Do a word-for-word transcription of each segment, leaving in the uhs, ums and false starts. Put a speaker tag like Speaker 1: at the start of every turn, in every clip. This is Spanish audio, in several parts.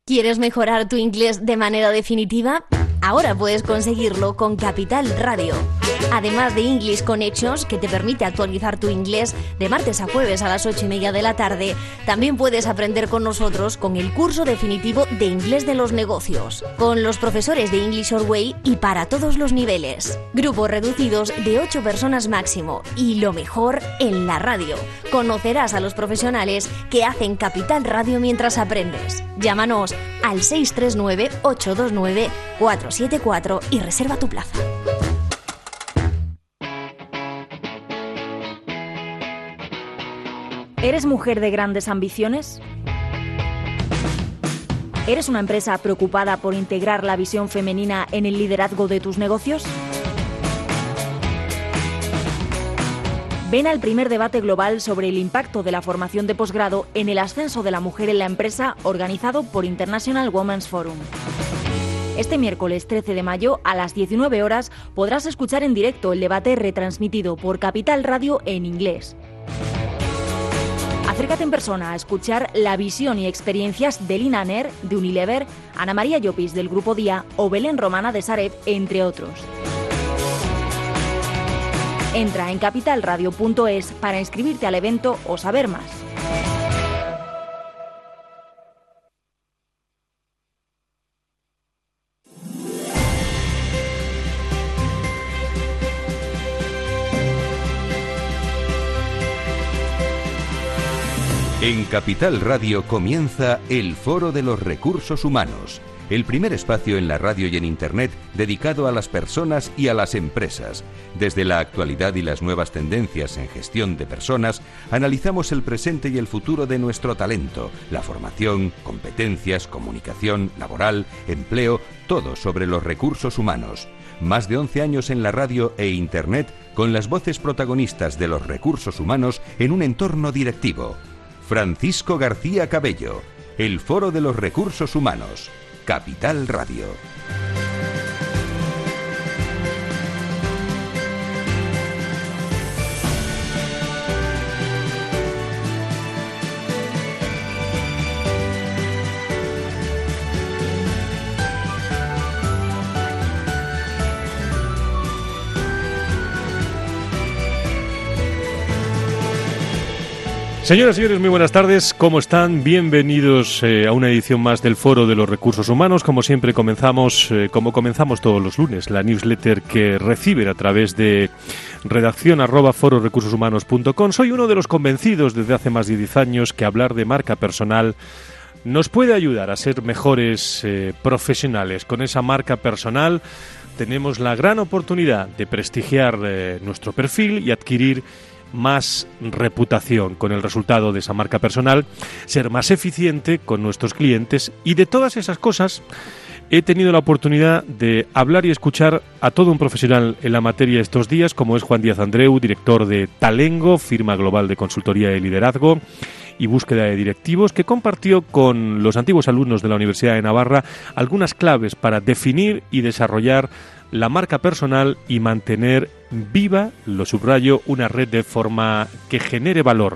Speaker 1: ¿Quieres mejorar tu inglés de manera definitiva? Ahora puedes conseguirlo con Capital Radio. Además de English Connections, que te permite actualizar tu inglés de martes a jueves a las ocho y media de la tarde, también puedes aprender con nosotros con el curso definitivo de inglés de los negocios, con los profesores de English Your Way y para todos los niveles. Grupos reducidos de ocho personas máximo y lo mejor en la radio. Conocerás a los profesionales que hacen Capital Radio mientras aprendes. Llámanos al seis tres nueve, ocho dos nueve, cuatro siete cuatro y reserva tu plaza.
Speaker 2: ¿Eres mujer de grandes ambiciones? ¿Eres una empresa preocupada por integrar la visión femenina en el liderazgo de tus negocios? Ven al primer debate global sobre el impacto de la formación de posgrado en el ascenso de la mujer en la empresa, organizado por International Women's Forum. Este miércoles trece de mayo a las diecinueve horas podrás escuchar en directo el debate retransmitido por Capital Radio en inglés. Acércate en persona a escuchar la visión y experiencias de Lina Ner, de Unilever, Ana María Llopis, del Grupo Día, o Belén Romana, de Sareb, entre otros. Entra en capital radio punto es para inscribirte al evento o saber más.
Speaker 3: En Capital Radio comienza el Foro de los Recursos Humanos, el primer espacio en la radio y en Internet dedicado a las personas y a las empresas. Desde la actualidad y las nuevas tendencias en gestión de personas, analizamos el presente y el futuro de nuestro talento, la formación, competencias, comunicación, laboral, empleo, todo sobre los recursos humanos. Más de once años en la radio e Internet con las voces protagonistas de los recursos humanos en un entorno directivo. Francisco García Cabello, el Foro de los Recursos Humanos, Capital Radio.
Speaker 4: Señoras y señores, muy buenas tardes. ¿Cómo están? Bienvenidos eh, a una edición más del Foro de los Recursos Humanos. Como siempre comenzamos, eh, como comenzamos todos los lunes, la newsletter que reciben a través de redacción arroba foro recursos humanos punto com. Soy uno de los convencidos desde hace más de diez años que hablar de marca personal nos puede ayudar a ser mejores eh, profesionales. Con esa marca personal tenemos la gran oportunidad de prestigiar eh, nuestro perfil y adquirir más reputación, con el resultado de esa marca personal, ser más eficiente con nuestros clientes. Y de todas esas cosas he tenido la oportunidad de hablar y escuchar a todo un profesional en la materia estos días, como es Juan Díaz Andreu, director de Talengo, firma global de consultoría de liderazgo y búsqueda de directivos, que compartió con los antiguos alumnos de la Universidad de Navarra algunas claves para definir y desarrollar la marca personal y mantener viva, lo subrayo, una red de forma que genere valor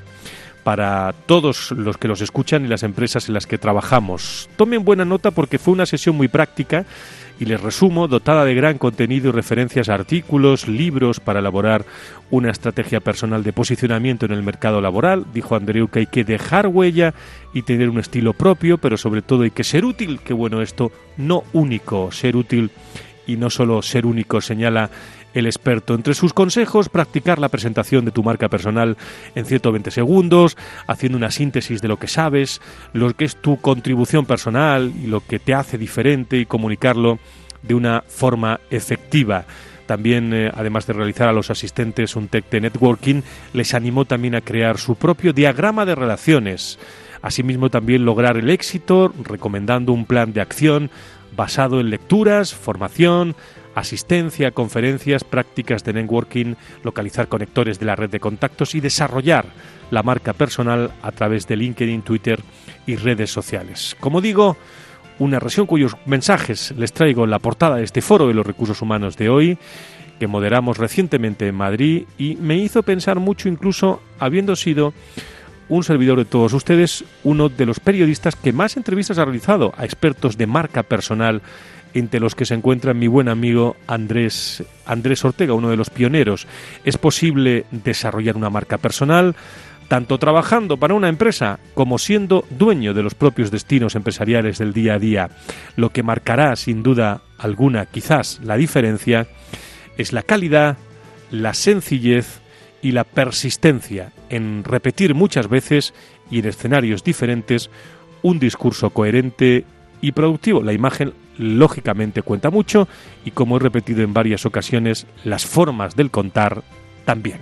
Speaker 4: para todos los que los escuchan y las empresas en las que trabajamos. Tomen buena nota porque fue una sesión muy práctica y les resumo, dotada de gran contenido y referencias a artículos, libros para elaborar una estrategia personal de posicionamiento en el mercado laboral. Dijo Andreu que hay que dejar huella y tener un estilo propio, pero sobre todo hay que ser útil, qué bueno esto, no único, ser útil y no solo ser único, señala el experto. Entre sus consejos, practicar la presentación de tu marca personal en ciento veinte segundos, haciendo una síntesis de lo que sabes, lo que es tu contribución personal y lo que te hace diferente, y comunicarlo de una forma efectiva. También, eh, además de realizar a los asistentes un test de networking, les animó también a crear su propio diagrama de relaciones. Asimismo, también lograr el éxito, recomendando un plan de acción basado en lecturas, formación, asistencia, conferencias, prácticas de networking, localizar conectores de la red de contactos y desarrollar la marca personal a través de LinkedIn, Twitter y redes sociales. Como digo, una reunión cuyos mensajes les traigo en la portada de este Foro de los Recursos Humanos de hoy, que moderamos recientemente en Madrid, y me hizo pensar mucho, incluso habiendo sido un servidor de todos ustedes, uno de los periodistas que más entrevistas ha realizado a expertos de marca personal, entre los que se encuentra mi buen amigo Andrés, Andrés Ortega, uno de los pioneros. Es posible desarrollar una marca personal tanto trabajando para una empresa como siendo dueño de los propios destinos empresariales del día a día. Lo que marcará sin duda alguna quizás la diferencia es la calidad, la sencillez y la persistencia en repetir muchas veces y en escenarios diferentes un discurso coherente y productivo. La imagen lógicamente cuenta mucho y, como he repetido en varias ocasiones, las formas del contar también.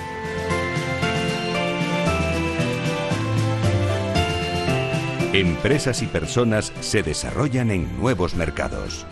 Speaker 3: Empresas y personas se desarrollan en nuevos mercados.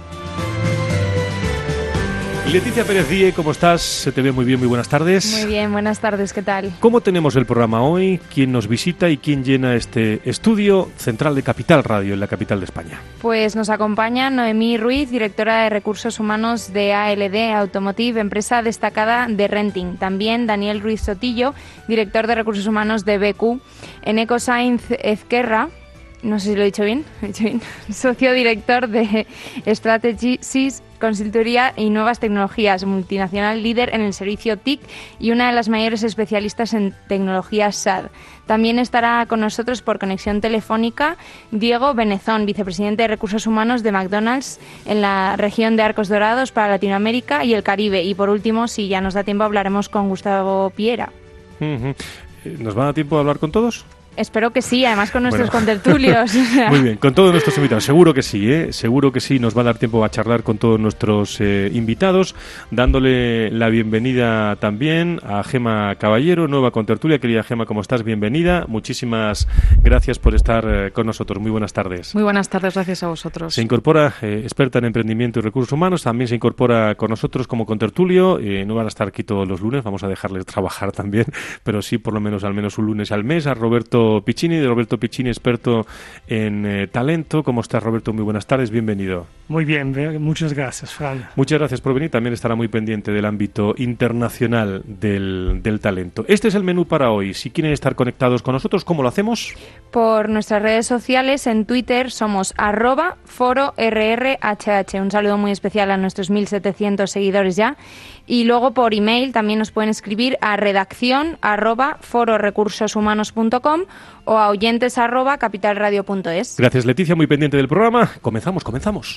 Speaker 4: Leticia Pérez Díez, ¿cómo estás? Se te ve muy bien, muy buenas tardes.
Speaker 5: Muy bien, buenas tardes, ¿qué tal?
Speaker 4: ¿Cómo tenemos el programa hoy? ¿Quién nos visita y quién llena este estudio central de Capital Radio en la capital de España?
Speaker 5: Pues nos acompaña Noemí Ruiz, directora de Recursos Humanos de A L D Automotive, empresa destacada de renting. También Daniel Ruiz Sotillo, director de Recursos Humanos de B Q. Eneco Sainz Ezquerra, no sé si lo he dicho bien, ¿lo he dicho bien? Socio director de Strategies, Consultoría y Nuevas Tecnologías, multinacional líder en el servicio T I C y una de las mayores especialistas en tecnologías S A D. También estará con nosotros por conexión telefónica Diego Benezón, vicepresidente de Recursos Humanos de McDonald's en la región de Arcos Dorados para Latinoamérica y el Caribe. Y por último, si ya nos da tiempo, hablaremos con Gustavo Piera.
Speaker 4: Uh-huh. ¿Nos va a dar tiempo de hablar con todos?
Speaker 5: Espero que sí, además con nuestros
Speaker 4: bueno.
Speaker 5: contertulios.
Speaker 4: Muy bien, con todos nuestros invitados, seguro que sí, ¿eh? Seguro que sí, nos va a dar tiempo a charlar con todos nuestros eh, invitados, dándole la bienvenida también a Gema Caballero, nueva contertulia. Querida Gema, ¿cómo estás? Bienvenida, muchísimas gracias por estar eh, con nosotros, muy buenas tardes.
Speaker 6: Muy buenas tardes, gracias a vosotros.
Speaker 4: Se incorpora, eh, experta en emprendimiento y recursos humanos, también se incorpora con nosotros como contertulio, eh, no van a estar aquí todos los lunes, vamos a dejarles trabajar también, pero sí por lo menos al menos un lunes al mes, a Roberto Piccini, de Roberto Piccini, experto en eh, talento. ¿Cómo estás, Roberto? Muy buenas tardes, bienvenido.
Speaker 7: Muy bien, muchas gracias, Fran.
Speaker 4: Muchas gracias por venir, también estará muy pendiente del ámbito internacional del, del talento. Este es el menú para hoy. Si quieren estar conectados con nosotros, ¿cómo lo hacemos?
Speaker 5: Por nuestras redes sociales, en Twitter somos arroba foro rrhh. Un saludo muy especial a nuestros mil setecientos seguidores ya. Y luego por email también nos pueden escribir a redacción arroba fororecursoshumanos punto com o a oyentes arroba capitalradio punto es.
Speaker 4: Gracias, Leticia, muy pendiente del programa. Comenzamos, comenzamos.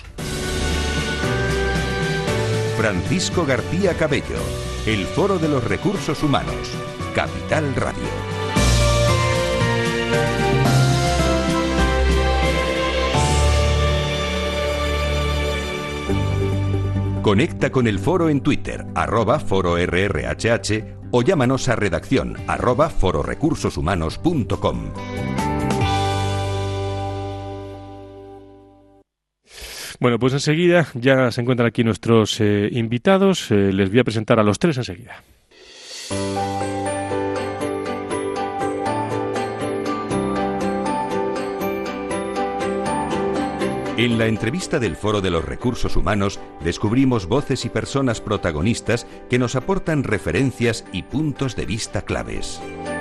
Speaker 3: Francisco García Cabello, el Foro de los Recursos Humanos, Capital Radio. Conecta con el foro en Twitter, arroba foro rrhh, o llámanos a redacción, arroba fororecursoshumanos punto com.
Speaker 4: Bueno, pues enseguida ya se encuentran aquí nuestros eh, invitados. Eh, les voy a presentar a los tres enseguida.
Speaker 3: En la entrevista del Foro de los Recursos Humanos descubrimos voces y personas protagonistas que nos aportan referencias y puntos de vista claves.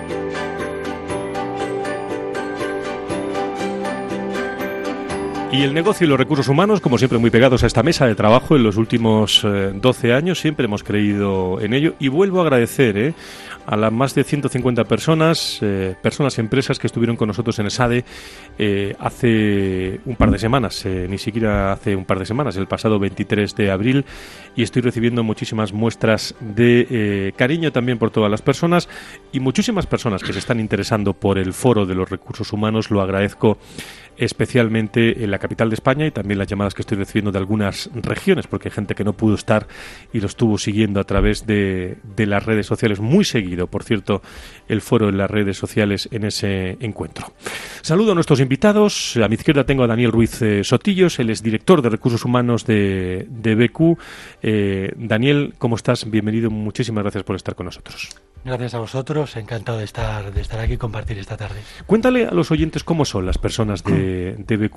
Speaker 4: Y el negocio y los recursos humanos, como siempre, muy pegados a esta mesa de trabajo en los últimos eh, doce años, siempre hemos creído en ello. Y vuelvo a agradecer eh, a las más de ciento cincuenta personas, eh, personas y empresas que estuvieron con nosotros en ESADE eh, hace un par de semanas, eh, ni siquiera hace un par de semanas, el pasado veintitrés de abril, y estoy recibiendo muchísimas muestras de eh, cariño también por todas las personas y muchísimas personas que se están interesando por el Foro de los Recursos Humanos. Lo agradezco especialmente en la capital de España y también las llamadas que estoy recibiendo de algunas regiones, porque hay gente que no pudo estar y lo estuvo siguiendo a través de, de las redes sociales. Muy seguido, por cierto, el foro en las redes sociales en ese encuentro. Saludo a nuestros invitados. A mi izquierda tengo a Daniel Ruiz eh, Sotillos, él es director de Recursos Humanos de, de B Q. Eh, Daniel, ¿cómo estás? Bienvenido, muchísimas gracias por estar con nosotros.
Speaker 7: Gracias a vosotros, encantado de estar de estar aquí y compartir esta tarde.
Speaker 4: Cuéntale a los oyentes cómo son las personas de, de B Q en el sector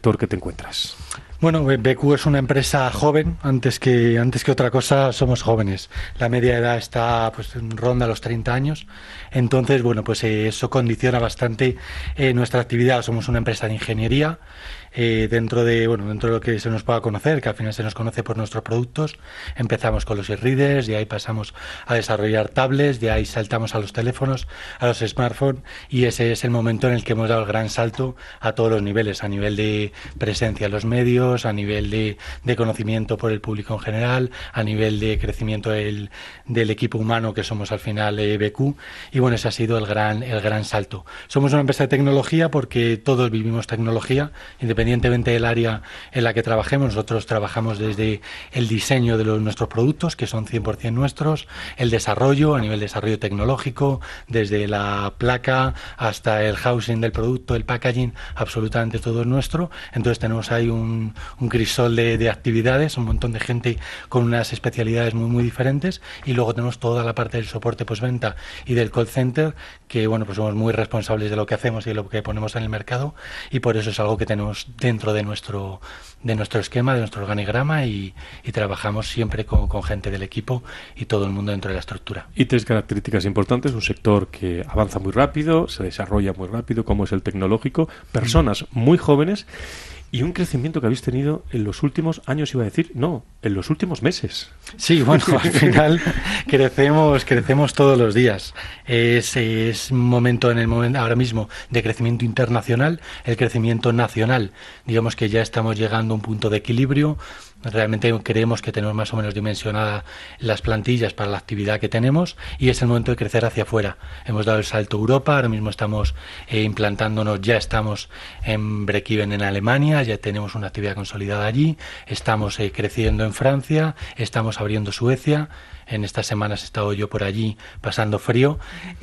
Speaker 4: sector que te encuentras?
Speaker 7: Bueno, B Q es una empresa joven, antes que antes que otra cosa somos jóvenes. La media de edad está pues ronda los treinta años, entonces bueno, pues eh, eso condiciona bastante eh, nuestra actividad. Somos una empresa de ingeniería. Eh, dentro de bueno dentro de lo que se nos pueda conocer, que al final se nos conoce por nuestros productos. Empezamos con los e-readers, de ahí pasamos a desarrollar tablets, de ahí saltamos a los teléfonos, a los smartphones, y ese es el momento en el que hemos dado el gran salto a todos los niveles, a nivel de presencia en los medios, a nivel de, de conocimiento por el público en general, a nivel de crecimiento del, del equipo humano que somos al final eh, B Q, y bueno, ese ha sido el gran, el gran salto. Somos una empresa de tecnología porque todos vivimos tecnología, independientemente Independientemente del área en la que trabajemos. Nosotros trabajamos desde el diseño de los, nuestros productos, que son cien por ciento nuestros, el desarrollo, a nivel de desarrollo tecnológico, desde la placa hasta el housing del producto, el packaging, absolutamente todo es nuestro. Entonces tenemos ahí un, un crisol de, de actividades, un montón de gente con unas especialidades muy muy diferentes, y luego tenemos toda la parte del soporte postventa y del call center, que bueno, pues somos muy responsables de lo que hacemos y de lo que ponemos en el mercado, y por eso es algo que tenemos dentro de nuestro de nuestro esquema, de nuestro organigrama, y, y trabajamos siempre con, con gente del equipo y todo el mundo dentro de la estructura.
Speaker 4: Y tres características importantes: un sector que avanza muy rápido, se desarrolla muy rápido, como es el tecnológico, personas muy jóvenes y un crecimiento que habéis tenido en los últimos años, iba a decir, no, en los últimos meses.
Speaker 7: Sí, bueno, al final crecemos crecemos todos los días. Es, es un momento en el momento ahora mismo de crecimiento internacional, el crecimiento nacional. Digamos que ya estamos llegando a un punto de equilibrio. Realmente creemos que tenemos más o menos dimensionadas las plantillas para la actividad que tenemos, y es el momento de crecer hacia afuera. Hemos dado el salto a Europa, ahora mismo estamos eh, implantándonos, ya estamos en break-even en Alemania, ya tenemos una actividad consolidada allí, estamos eh, creciendo en Francia, estamos abriendo Suecia. En estas semanas he estado yo por allí pasando frío,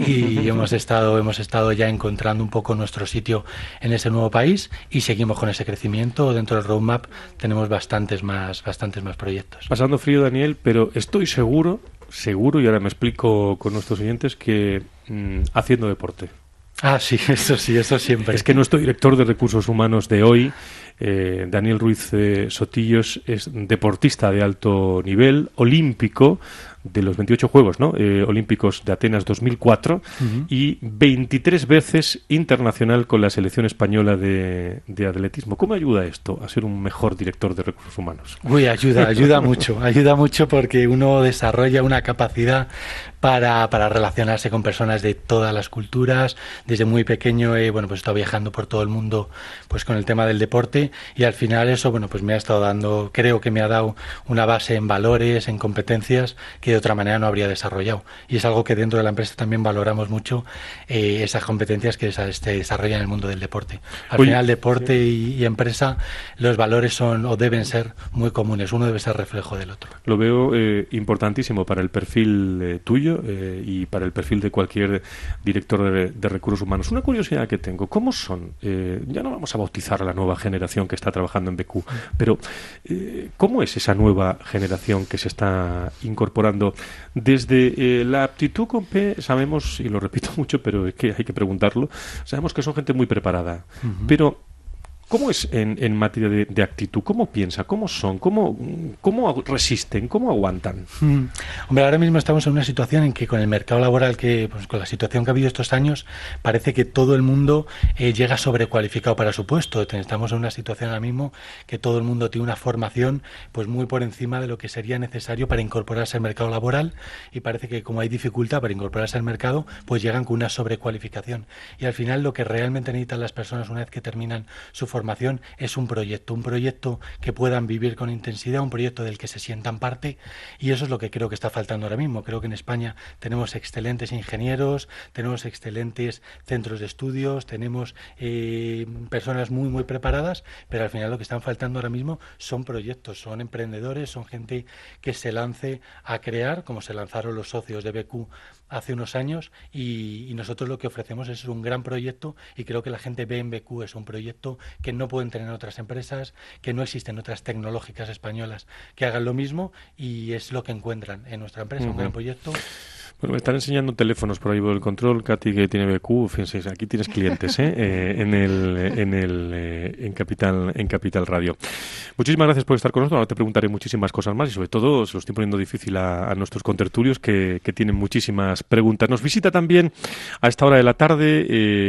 Speaker 7: y hemos estado hemos estado ya encontrando un poco nuestro sitio en ese nuevo país, y seguimos con ese crecimiento. Dentro del roadmap tenemos bastantes más bastantes más proyectos.
Speaker 4: Pasando frío, Daniel, pero estoy seguro, seguro, y ahora me explico con nuestros oyentes, que mmm, haciendo deporte.
Speaker 7: Ah, sí, eso sí, eso siempre.
Speaker 4: Es que nuestro director de recursos humanos de hoy, eh, Daniel Ruiz eh, Sotillos, es deportista de alto nivel, olímpico de los veintiocho Juegos, ¿no? Eh, Olímpicos de Atenas dos mil cuatro, uh-huh. Y veintitrés veces internacional con la selección española de, de atletismo. ¿Cómo ayuda esto a ser un mejor director de recursos humanos?
Speaker 7: Uy, ayuda, ayuda mucho, ayuda mucho porque uno desarrolla una capacidad para, para relacionarse con personas de todas las culturas. Desde muy pequeño he, bueno, pues he estado viajando por todo el mundo pues con el tema del deporte, y al final eso, bueno, pues me ha estado dando, creo que me ha dado una base en valores, en competencias que de otra manera no habría desarrollado, y es algo que dentro de la empresa también valoramos mucho, eh, esas competencias que se desarrollan en el mundo del deporte. Al Oye, final deporte sí. y, y empresa, los valores son o deben ser muy comunes, uno debe ser reflejo del otro.
Speaker 4: Lo veo eh, importantísimo para el perfil eh, tuyo eh, y para el perfil de cualquier director de, de recursos humanos. Una curiosidad que tengo: ¿cómo son? Eh, ya no vamos a bautizar a la nueva generación que está trabajando en B Q, pero eh, ¿cómo es esa nueva generación que se está incorporando? Desde eh, la aptitud con P, sabemos, y lo repito mucho, pero es que hay que preguntarlo, sabemos que son gente muy preparada, uh-huh. Pero ¿cómo es en, en materia de, de actitud? ¿Cómo piensa? ¿Cómo son? ¿Cómo, cómo resisten? ¿Cómo aguantan?
Speaker 7: Mm. Hombre, ahora mismo estamos en una situación en que con el mercado laboral, que pues, con la situación que ha habido estos años, parece que todo el mundo eh, llega sobrecualificado para su puesto. Estamos en una situación ahora mismo que todo el mundo tiene una formación pues muy por encima de lo que sería necesario para incorporarse al mercado laboral, y parece que como hay dificultad para incorporarse al mercado, pues llegan con una sobrecualificación. Y al final lo que realmente necesitan las personas una vez que terminan su formación es un proyecto, un proyecto que puedan vivir con intensidad, un proyecto del que se sientan parte, y eso es lo que creo que está faltando ahora mismo. Creo que en España tenemos excelentes ingenieros, tenemos excelentes centros de estudios, tenemos eh, personas muy muy preparadas, pero al final lo que están faltando ahora mismo son proyectos, son emprendedores, son gente que se lance a crear, como se lanzaron los socios de B Q hace unos años, y, y nosotros lo que ofrecemos es un gran proyecto, y creo que la gente ve en B Q es un proyecto que no pueden tener otras empresas, que no existen otras tecnológicas españolas que hagan lo mismo, y es lo que encuentran en nuestra empresa, uh-huh. Un gran proyecto.
Speaker 4: Bueno, me están enseñando teléfonos por ahí por el control, Katy, que tiene B Q, fíjense, aquí tienes clientes, ¿eh? eh en el en el eh, en Capital en Capital Radio. Muchísimas gracias por estar con nosotros. Ahora te preguntaré muchísimas cosas más y sobre todo se lo estoy poniendo difícil a, a nuestros contertulios que, que tienen muchísimas preguntas. Nos visita también a esta hora de la tarde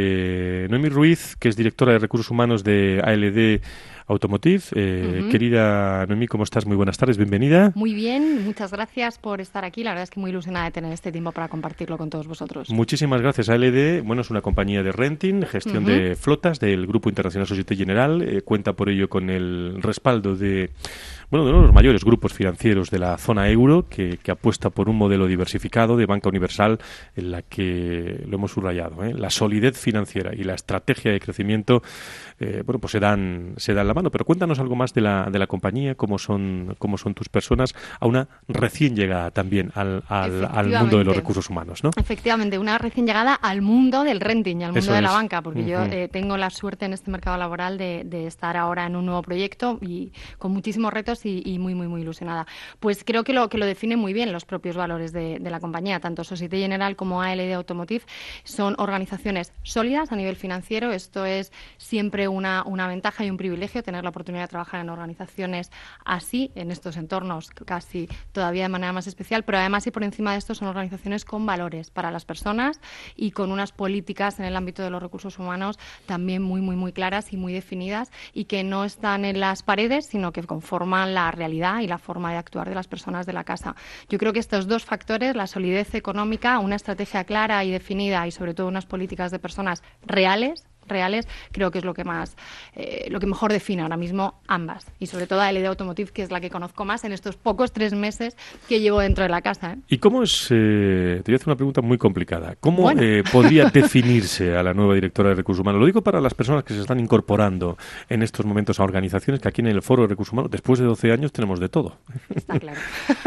Speaker 4: eh, Noemí Ruiz, que es directora de Recursos Humanos de A L D Automotive. Eh, uh-huh. Querida Noemí, ¿cómo estás? Muy buenas tardes, bienvenida.
Speaker 6: Muy bien, muchas gracias por estar aquí. La verdad es que muy ilusionada de tener este tiempo para compartirlo con todos vosotros.
Speaker 4: Muchísimas gracias. A L D, bueno, es una compañía de renting, gestión uh-huh. de flotas del Grupo Internacional Société Générale. Eh, cuenta por ello con el respaldo de... Bueno, de uno de los mayores grupos financieros de la zona euro que, que apuesta por un modelo diversificado de banca universal en la que, lo hemos subrayado, ¿eh? la solidez financiera y la estrategia de crecimiento, eh, bueno, pues se dan, se dan la mano. Pero cuéntanos algo más de la, de la compañía, cómo son, cómo son tus personas, a una recién llegada también al, al, al mundo de los recursos humanos, ¿no?
Speaker 6: Efectivamente, una recién llegada al mundo del renting, al mundo
Speaker 4: Eso
Speaker 6: de
Speaker 4: es.
Speaker 6: la banca, porque
Speaker 4: uh-huh.
Speaker 6: yo eh, tengo la suerte en este mercado laboral de, de estar ahora en un nuevo proyecto y con muchísimos retos y, y muy, muy, muy ilusionada. Pues creo que lo que lo define muy bien los propios valores de, de la compañía, tanto Société Générale como A L D Automotive son organizaciones sólidas a nivel financiero. Esto es siempre una, una ventaja y un privilegio tener la oportunidad de trabajar en organizaciones así, en estos entornos casi todavía de manera más especial, pero además y por encima de esto son organizaciones con valores para las personas y con unas políticas en el ámbito de los recursos humanos también muy, muy, muy claras y muy definidas y que no están en las paredes, sino que conforman la realidad y la forma de actuar de las personas de la casa. Yo creo que estos dos factores, la solidez económica, una estrategia clara y definida y sobre todo unas políticas de personas reales, reales, creo que es lo que más, eh, lo que mejor define ahora mismo ambas. Y sobre todo a L D Automotive, que es la que conozco más en estos pocos tres meses que llevo dentro de la casa, ¿eh?
Speaker 4: ¿Y cómo es, eh, te voy a hacer una pregunta muy complicada, ¿cómo
Speaker 6: Bueno.
Speaker 4: eh, podría definirse a la nueva directora de Recursos Humanos? Lo digo para las personas que se están incorporando en estos momentos a organizaciones, que aquí en el Foro de Recursos Humanos, después de doce años, tenemos de todo.
Speaker 6: Está claro.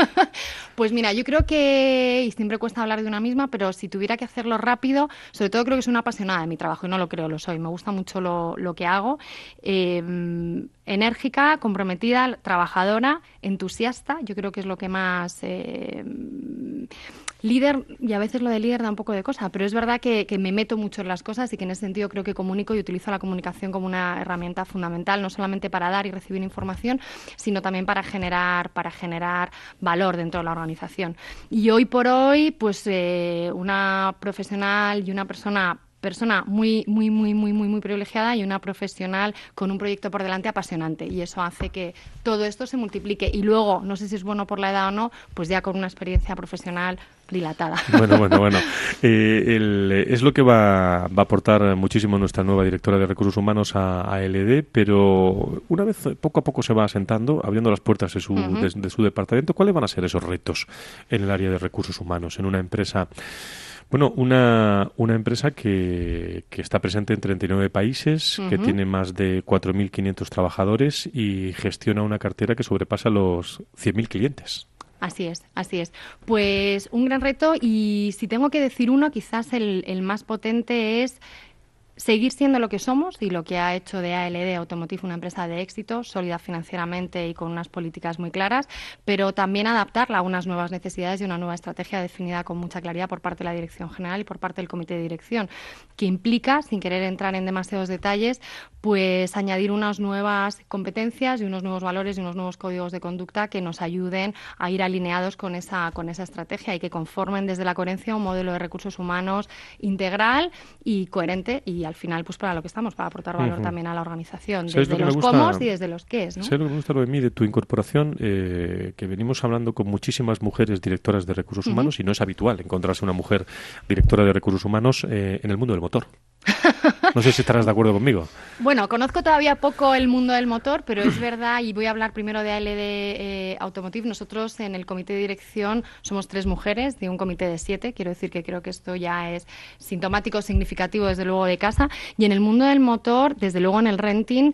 Speaker 6: Pues mira, yo creo que, y siempre cuesta hablar de una misma, pero si tuviera que hacerlo rápido, sobre todo creo que soy una apasionada de mi trabajo y no lo creo, lo soy. Me gusta mucho lo, lo que hago. Eh, enérgica, comprometida, trabajadora, entusiasta. Yo creo que es lo que más... Eh, líder, y a veces lo de líder da un poco de cosa, pero es verdad que, que me meto mucho en las cosas y que en ese sentido creo que comunico y utilizo la comunicación como una herramienta fundamental, no solamente para dar y recibir información, sino también para generar, para generar valor dentro de la organización. Y hoy por hoy, pues eh, una profesional y una persona... persona muy, muy, muy, muy, muy, muy privilegiada y una profesional con un proyecto por delante apasionante. Y eso hace que todo esto se multiplique. Y luego, no sé si es bueno por la edad o no, pues ya con una experiencia profesional dilatada.
Speaker 4: Bueno, bueno, bueno. Eh, el, es lo que va, va a aportar muchísimo nuestra nueva directora de Recursos Humanos a, a L D, pero una vez poco a poco se va asentando, abriendo las puertas de su, uh-huh. de, de su departamento, ¿cuáles van a ser esos retos en el área de recursos humanos, en una empresa... Bueno, una, una empresa que, que está presente en treinta y nueve países, uh-huh. que tiene más de cuatro mil quinientos trabajadores y gestiona una cartera que sobrepasa los cien mil clientes.
Speaker 6: Así es, así es. Pues un gran reto y si tengo que decir uno, quizás el, el más potente es... seguir siendo lo que somos y lo que ha hecho de A L D Automotive una empresa de éxito, sólida financieramente y con unas políticas muy claras, pero también adaptarla a unas nuevas necesidades y una nueva estrategia definida con mucha claridad por parte de la Dirección General y por parte del Comité de Dirección, que implica, sin querer entrar en demasiados detalles, pues añadir unas nuevas competencias y unos nuevos valores y unos nuevos códigos de conducta que nos ayuden a ir alineados con esa, con esa estrategia y que conformen desde la coherencia un modelo de recursos humanos integral y coherente y al final, pues para lo que estamos, para aportar valor uh-huh. también a la organización, desde los
Speaker 4: gusta,
Speaker 6: cómo y desde los qué, ¿no?
Speaker 4: Sé lo que me gusta lo de mí, de tu incorporación, eh, que venimos hablando con muchísimas mujeres directoras de recursos uh-huh. humanos y no es habitual encontrarse una mujer directora de recursos humanos eh, en el mundo del motor. No sé si estarás de acuerdo conmigo.
Speaker 6: Bueno, conozco todavía poco el mundo del motor, pero es verdad, y voy a hablar primero de A L D eh, Automotive. Nosotros en el comité de dirección somos tres mujeres de un comité de siete. Quiero decir que creo que esto ya es sintomático, significativo desde luego de casa. Y en el mundo del motor, desde luego en el renting,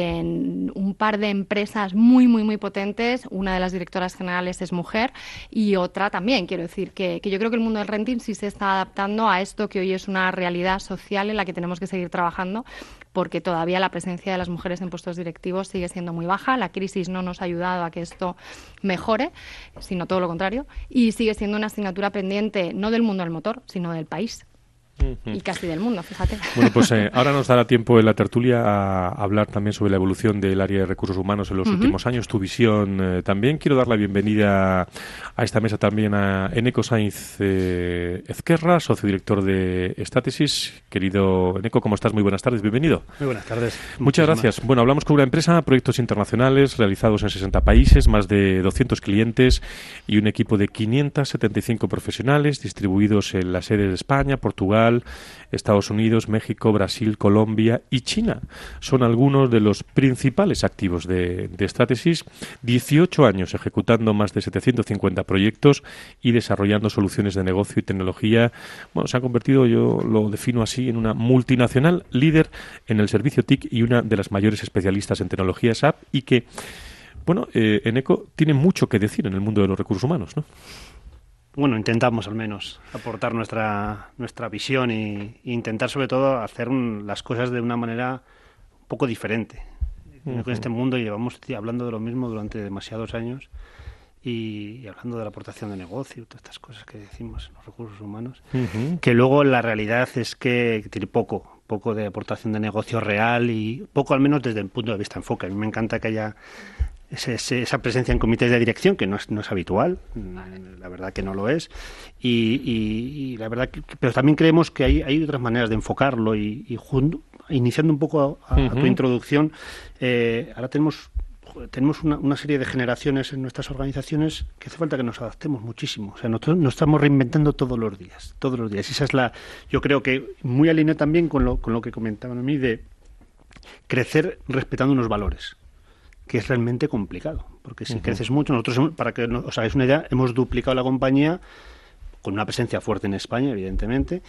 Speaker 6: en un par de empresas muy, muy, muy potentes. Una de las directoras generales es mujer y otra también. Quiero decir que, que yo creo que el mundo del renting sí se está adaptando a esto que hoy es una realidad social en la que tenemos que seguir trabajando porque todavía la presencia de las mujeres en puestos directivos sigue siendo muy baja. La crisis no nos ha ayudado a que esto mejore, sino todo lo contrario, y sigue siendo una asignatura pendiente no del mundo del motor, sino del país. Uh-huh. Y casi del mundo, fíjate.
Speaker 4: Bueno, pues eh, ahora nos dará tiempo en la tertulia a hablar también sobre la evolución del área de recursos humanos en los uh-huh. últimos años, tu visión eh, también. Quiero dar la bienvenida a esta mesa también a Eneco Sainz eh, Ezquerra, socio director de Stratesis. Querido Eneco, ¿cómo estás? Muy buenas tardes, bienvenido.
Speaker 8: Muy buenas tardes.
Speaker 4: Muchas Muchísimas. gracias. Bueno, hablamos con una empresa, proyectos internacionales realizados en sesenta países, más de doscientos clientes y un equipo de quinientos setenta y cinco profesionales distribuidos en las sedes de España, Portugal, Estados Unidos, México, Brasil, Colombia y China. Son algunos de los principales activos de, de Stratesis. dieciocho años ejecutando más de setecientos cincuenta proyectos y desarrollando soluciones de negocio y tecnología. Bueno, se ha convertido, yo lo defino así, en una multinacional líder en el servicio T I C y una de las mayores especialistas en tecnología S A P y que, bueno, eh, Eneco tiene mucho que decir en el mundo de los recursos humanos, ¿no?
Speaker 8: Bueno, intentamos al menos aportar nuestra nuestra visión y, e intentar sobre todo hacer un, las cosas de una manera un poco diferente. Uh-huh. En este mundo llevamos hablando de lo mismo durante demasiados años y, y hablando de la aportación de negocio, todas estas cosas que decimos en los recursos humanos, uh-huh. que luego la realidad es que tiene poco, poco de aportación de negocio real y poco al menos desde el punto de vista enfoque. A mí me encanta que haya Ese, ese, esa presencia en comités de dirección, que no es, no es habitual, la verdad que no lo es, y, y, y la verdad que, pero también creemos que hay, hay otras maneras de enfocarlo y, y junto, iniciando un poco a, a, uh-huh. a tu introducción, eh, ahora tenemos tenemos una, una serie de generaciones en nuestras organizaciones que hace falta que nos adaptemos muchísimo. O sea, nosotros nos estamos reinventando todos los días, todos los días. Y esa es la, yo creo que muy alineado también con lo, con lo que comentaban a mí de crecer respetando unos valores, que es realmente complicado, porque si uh-huh. creces mucho, nosotros, para que os hagáis una idea, hemos duplicado la compañía con una presencia fuerte en España, evidentemente,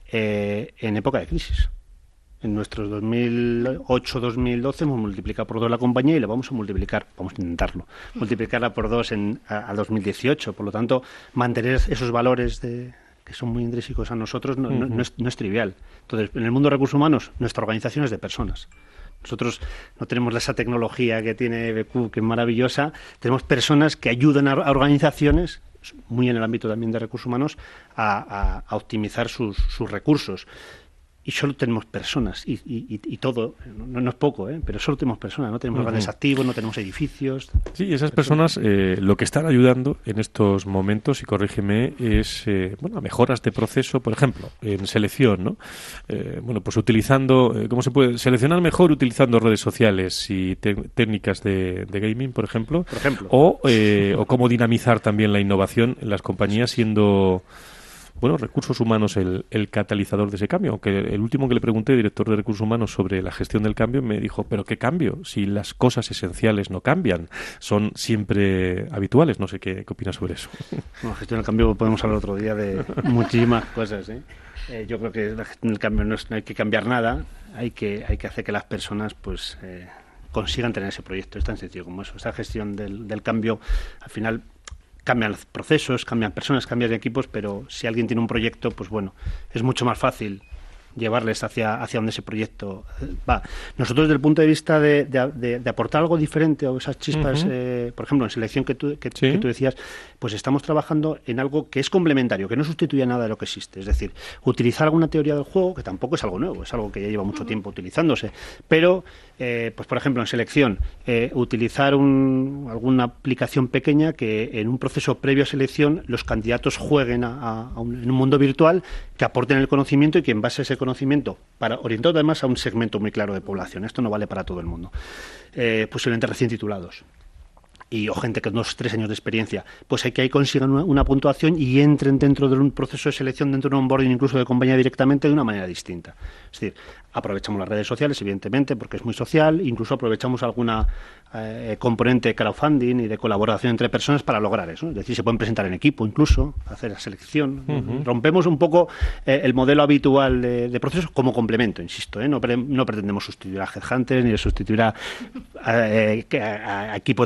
Speaker 8: eh, en época de crisis. En nuestros dos mil ocho dos mil doce hemos multiplicado por dos la compañía y la vamos a multiplicar, vamos a intentarlo, multiplicarla por dos en, a, a dos mil dieciocho. Por lo tanto, mantener esos valores de, que son muy intrínsecos a nosotros no, uh-huh. no, no, es, no es trivial. Entonces, en el mundo de recursos humanos, nuestra organización es de personas. Nosotros no tenemos esa tecnología que tiene B Q, que es maravillosa. Tenemos personas que ayudan a, a organizaciones, muy en el ámbito también de recursos humanos, a, a, a optimizar sus, sus recursos. Y solo tenemos personas, y, y, y todo, no, no es poco, ¿eh? Pero solo tenemos personas, no tenemos uh-huh. grandes activos, no tenemos edificios.
Speaker 4: Sí, esas personas eh, lo que están ayudando en estos momentos, y corrígeme, es eh, bueno, mejoras de proceso, por ejemplo, en selección, ¿no? Eh, bueno, pues utilizando, eh, ¿cómo se puede seleccionar mejor? Utilizando redes sociales y te- técnicas de, de gaming, por ejemplo.
Speaker 8: Por ejemplo.
Speaker 4: O, eh, o cómo dinamizar también la innovación en las compañías siendo... Bueno, recursos humanos, el, el catalizador de ese cambio. Aunque el último que le pregunté, director de recursos humanos, sobre la gestión del cambio, me dijo, ¿pero qué cambio? Si las cosas esenciales no cambian, son siempre habituales. No sé qué, qué opinas sobre eso.
Speaker 8: Bueno, la gestión del cambio podemos hablar otro día de muchísimas cosas, ¿eh? Eh, yo creo que la gestión del cambio no, es, no hay que cambiar nada, hay que, hay que hacer que las personas pues eh, consigan tener ese proyecto. Es tan sencillo como eso. Esa gestión del, del cambio, al final... cambian procesos, cambian personas, cambian equipos, pero si alguien tiene un proyecto, pues bueno, es mucho más fácil llevarles hacia hacia donde ese proyecto va. Nosotros, desde el punto de vista de, de, de, de aportar algo diferente o esas chispas, uh-huh. eh, por ejemplo, en selección que tú, que, ¿Sí? que tú decías, pues estamos trabajando en algo que es complementario, que no sustituye nada de lo que existe. Es decir, utilizar alguna teoría del juego, que tampoco es algo nuevo, es algo que ya lleva mucho uh-huh. tiempo utilizándose, pero, eh, pues por ejemplo, en selección, eh, utilizar un, alguna aplicación pequeña que en un proceso previo a selección los candidatos jueguen a, a, a un, en un mundo virtual, que aporten el conocimiento y que en base a ese conocimiento, para orientado además a un segmento muy claro de población. Esto no vale para todo el mundo. Eh, posiblemente recién titulados y o gente que dos tres años de experiencia, pues hay que ahí consigan una, una puntuación y entren dentro de un proceso de selección, dentro de un onboarding incluso de compañía directamente de una manera distinta. Es decir, aprovechamos las redes sociales, evidentemente, porque es muy social, incluso aprovechamos alguna eh, componente de crowdfunding y de colaboración entre personas para lograr eso. Es decir, se pueden presentar en equipo incluso, hacer la selección. Uh-huh. Rompemos un poco eh, el modelo habitual de, de procesos como complemento, insisto, ¿eh? no, pre- no pretendemos sustituir a headhunters ni sustituir a, a, a, a equipos de selección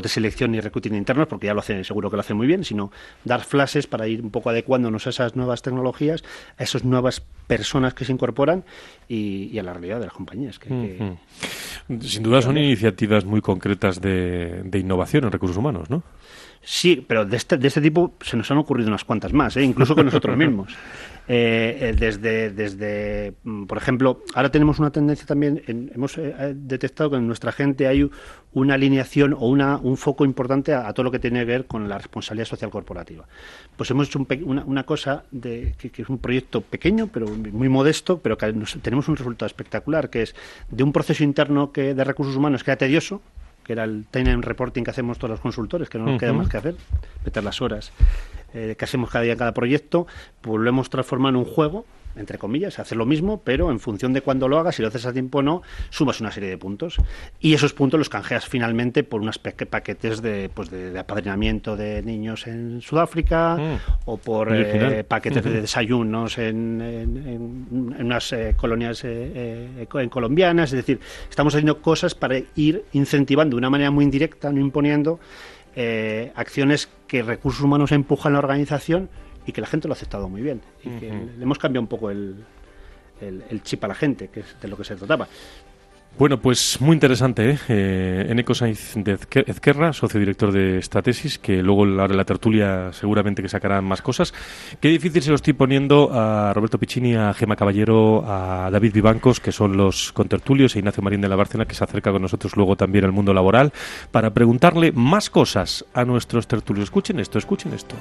Speaker 8: ni recruiting internos, porque ya lo hace, seguro que lo hace muy bien, sino dar flashes para ir un poco adecuándonos a esas nuevas tecnologías, a esas nuevas personas que se incorporan y, y a la realidad de las compañías. Que,
Speaker 4: uh-huh.
Speaker 8: que...
Speaker 4: Sin duda son iniciativas muy concretas de, de innovación en recursos humanos, ¿no?
Speaker 8: Sí, pero de este, de este tipo se nos han ocurrido unas cuantas más, ¿eh? Incluso con nosotros mismos. Eh, desde, desde, por ejemplo, ahora tenemos una tendencia también, en, hemos eh, detectado que en nuestra gente hay una alineación o una, un foco importante a, a todo lo que tiene que ver con la responsabilidad social corporativa. Pues hemos hecho un pe- una, una cosa de, que, que es un proyecto pequeño, pero muy modesto, pero que nos, tenemos un resultado espectacular, que es de un proceso interno que de recursos humanos que era tedioso, que era el time reporting que hacemos todos los consultores, que no nos uh-huh. queda más que hacer, meter las horas eh, que hacemos cada día en cada proyecto, pues lo hemos transformado en un juego, entre comillas, hacer lo mismo, pero en función de cuándo lo hagas, si lo haces a tiempo o no, sumas una serie de puntos. Y esos puntos los canjeas finalmente por unos pe- paquetes de, pues de, de apadrinamiento de niños en Sudáfrica mm. o por eh, paquetes uh-huh. de desayunos en, en, en, en unas eh, colonias eh, eh, en colombianas. Es decir, estamos haciendo cosas para ir incentivando de una manera muy indirecta, no imponiendo eh, acciones que recursos humanos empujan a la organización y que la gente lo ha aceptado muy bien y que uh-huh. le hemos cambiado un poco el, el, el chip a la gente, que es de lo que se trataba.
Speaker 4: Bueno, pues muy interesante, ¿eh? eh Eneko Sainz de Ezquerra, socio director de Stratesis, que luego ahora en la tertulia seguramente que sacarán más cosas. Qué difícil se lo estoy poniendo a Roberto Piccini, a Gema Caballero, a David Vivancos, que son los contertulios, e Ignacio Marín de la Bárcena, que se acerca con nosotros luego también al mundo laboral, para preguntarle más cosas a nuestros tertulios. Escuchen esto, escuchen esto.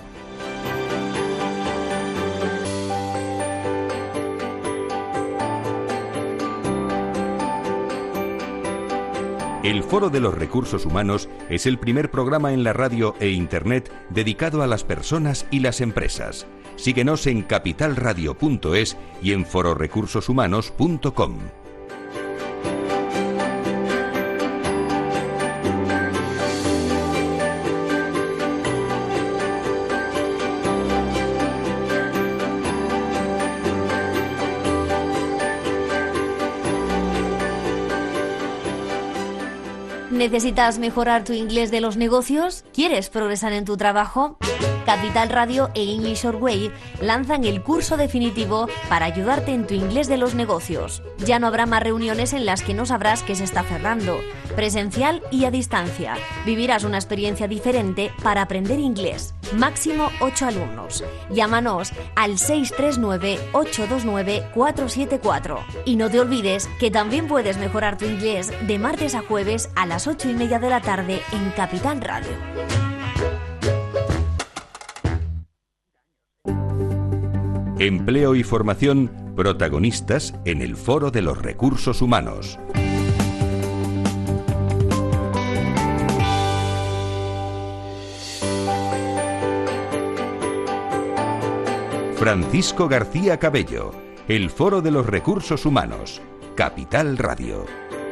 Speaker 3: El Foro de los Recursos Humanos es el primer programa en la radio e internet dedicado a las personas y las empresas. Síguenos en capital radio punto es y en foro recursos humanos punto com.
Speaker 1: ¿Necesitas mejorar tu inglés de los negocios? ¿Quieres progresar en tu trabajo? Capital Radio e English Your Way lanzan el curso definitivo para ayudarte en tu inglés de los negocios. Ya no habrá más reuniones en las que no sabrás qué se está cerrando. Presencial y a distancia. Vivirás una experiencia diferente para aprender inglés. Máximo ocho alumnos. Llámanos al seis tres nueve, ocho dos nueve, cuatro siete cuatro. Y no te olvides que también puedes mejorar tu inglés de martes a jueves a las ocho y media de la tarde en Capital Radio.
Speaker 3: Empleo y formación, protagonistas en el Foro de los Recursos Humanos. Francisco García Cabello, el Foro de los Recursos Humanos, Capital Radio.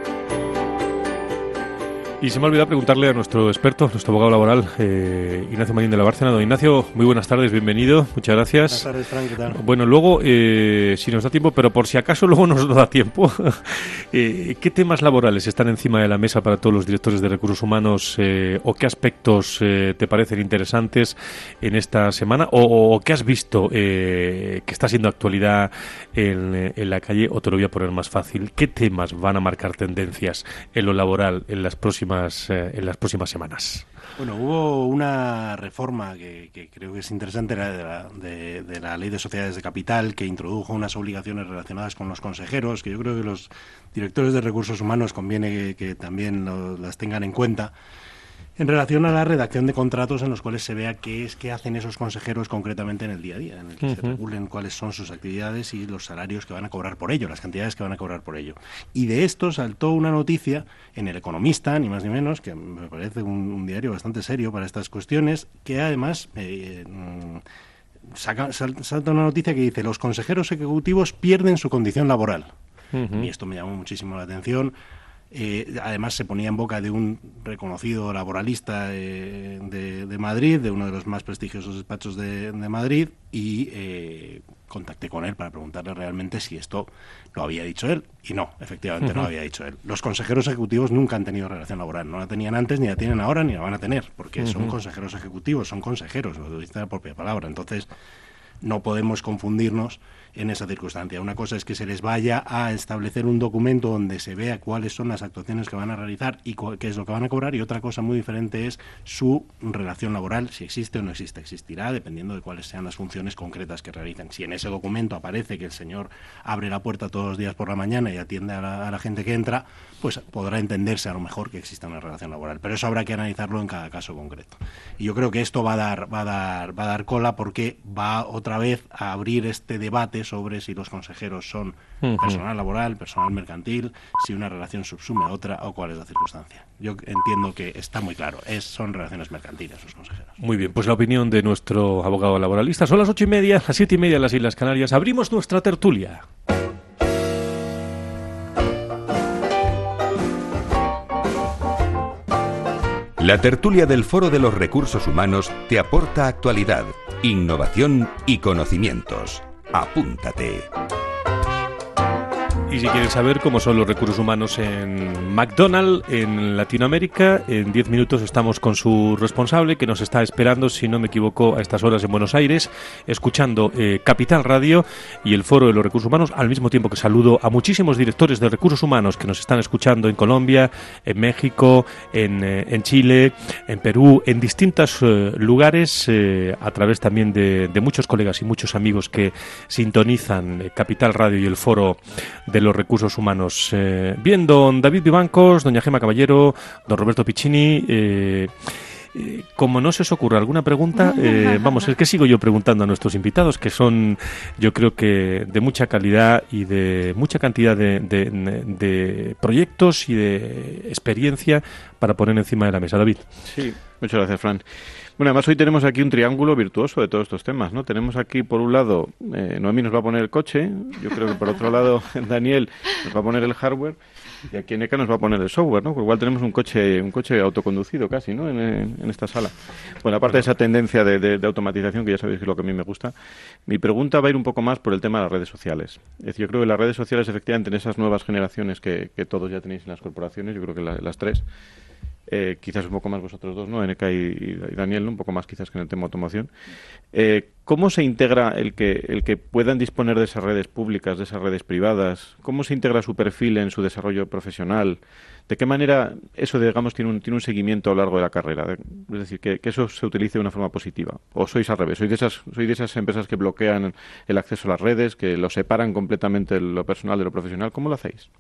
Speaker 4: Y se me ha olvidado preguntarle a nuestro experto, nuestro abogado laboral, eh, Ignacio Marín de la Bárcena. Don Ignacio, muy buenas tardes, bienvenido, muchas gracias.
Speaker 8: Buenas tardes, Frank, ¿qué tal?
Speaker 4: Bueno, luego, eh, si nos da tiempo, pero por si acaso luego nos da tiempo, eh, ¿qué temas laborales están encima de la mesa para todos los directores de recursos humanos eh, o qué aspectos eh, te parecen interesantes en esta semana o, o qué has visto eh, que está siendo actualidad en, en la calle, o te lo voy a poner más fácil, ¿qué temas van a marcar tendencias en lo laboral en las próximas en las próximas semanas?
Speaker 9: Bueno, hubo una reforma que, que creo que es interesante, la de, la, de, de la Ley de Sociedades de Capital, que introdujo unas obligaciones relacionadas con los consejeros, que yo creo que los directores de recursos humanos conviene que, que también lo, las tengan en cuenta, en relación a la redacción de contratos en los cuales se vea qué es qué hacen esos consejeros concretamente en el día a día, en el que uh-huh. se regulen cuáles son sus actividades y los salarios que van a cobrar por ello, las cantidades que van a cobrar por ello. Y de esto saltó una noticia en El Economista, ni más ni menos, que me parece un, un diario bastante serio para estas cuestiones, que además eh, saca, sal, salta una noticia que dice: los consejeros ejecutivos pierden su condición laboral. Uh-huh. Y esto me llamó muchísimo la atención. Eh, además se ponía en boca de un reconocido laboralista eh, de, de Madrid, de uno de los más prestigiosos despachos de, de Madrid, y eh, contacté con él para preguntarle realmente si esto lo había dicho él, y no, efectivamente uh-huh. no lo había dicho él. Los consejeros ejecutivos nunca han tenido relación laboral, no la tenían antes, ni la tienen ahora, ni la van a tener, porque uh-huh. son consejeros ejecutivos, son consejeros, lo dice la propia palabra. Entonces, no podemos confundirnos en esa circunstancia. Una cosa es que se les vaya a establecer un documento donde se vea cuáles son las actuaciones que van a realizar y cu- qué es lo que van a cobrar, y otra cosa muy diferente es su relación laboral, si existe o no existe. Existirá dependiendo de cuáles sean las funciones concretas que realicen. Si en ese documento aparece que el señor abre la puerta todos los días por la mañana y atiende a la, a la gente que entra, pues podrá entenderse a lo mejor que exista una relación laboral. Pero eso habrá que analizarlo en cada caso concreto. Y yo creo que esto va a dar, va a dar, va a dar cola, porque va otra vez a abrir este debate sobre si los consejeros son uh-huh. personal laboral, personal mercantil, si una relación subsume a otra o cuál es la circunstancia. Yo entiendo que está muy claro, es, son relaciones mercantiles los consejeros.
Speaker 4: Muy bien, pues la opinión de nuestro abogado laboralista. Son las ocho y media, las siete y media en las Islas Canarias. Abrimos nuestra tertulia.
Speaker 3: La tertulia del Foro de los Recursos Humanos te aporta actualidad, innovación y conocimientos. Apúntate.
Speaker 4: Y si quieres saber cómo son los recursos humanos en McDonald's, en Latinoamérica, en diez minutos estamos con su responsable, que nos está esperando, si no me equivoco, a estas horas en Buenos Aires, escuchando eh, Capital Radio y el Foro de los Recursos Humanos, al mismo tiempo que saludo a muchísimos directores de recursos humanos que nos están escuchando en Colombia, en México, en, eh, en Chile, en Perú, en distintos eh, lugares, eh, a través también de, de muchos colegas y muchos amigos que sintonizan eh, Capital Radio y el Foro de los Recursos Humanos. Eh, bien, don David Vivancos, doña Gema Caballero, don Roberto Piccini, eh, eh, como no se os ocurra alguna pregunta, eh, vamos, es que sigo yo preguntando a nuestros invitados, que son, yo creo que de mucha calidad y de mucha cantidad de, de, de proyectos y de experiencia para poner encima de la mesa. David.
Speaker 10: Sí, muchas gracias, Fran. Bueno, además hoy tenemos aquí un triángulo virtuoso de todos estos temas, ¿no? Tenemos aquí, por un lado, eh, Noemí nos va a poner el coche, yo creo que por otro lado Daniel nos va a poner el hardware, y aquí Eka nos va a poner el software, ¿no? Por igual tenemos un coche un coche autoconducido casi, ¿no? En, en esta sala. Bueno, aparte de esa tendencia de, de, de automatización, que ya sabéis que es lo que a mí me gusta, mi pregunta va a ir un poco más por el tema de las redes sociales. Es decir, yo creo que las redes sociales, efectivamente, en esas nuevas generaciones que, que todos ya tenéis en las corporaciones, yo creo que la, las tres, Eh, quizás un poco más vosotros dos, ¿no? Eka y, y Daniel, ¿no? Un poco más quizás que en el tema automoción. Eh, ¿Cómo se integra el que el que puedan disponer de esas redes públicas, de esas redes privadas? ¿Cómo se integra su perfil en su desarrollo profesional? ¿De qué manera eso, digamos, tiene un, tiene un seguimiento a lo largo de la carrera? Es decir, que, que eso se utilice de una forma positiva. ¿O sois al revés? ¿Sois de esas, sois de esas empresas que bloquean el acceso a las redes, que lo separan completamente lo personal de lo profesional? ¿Cómo lo hacéis?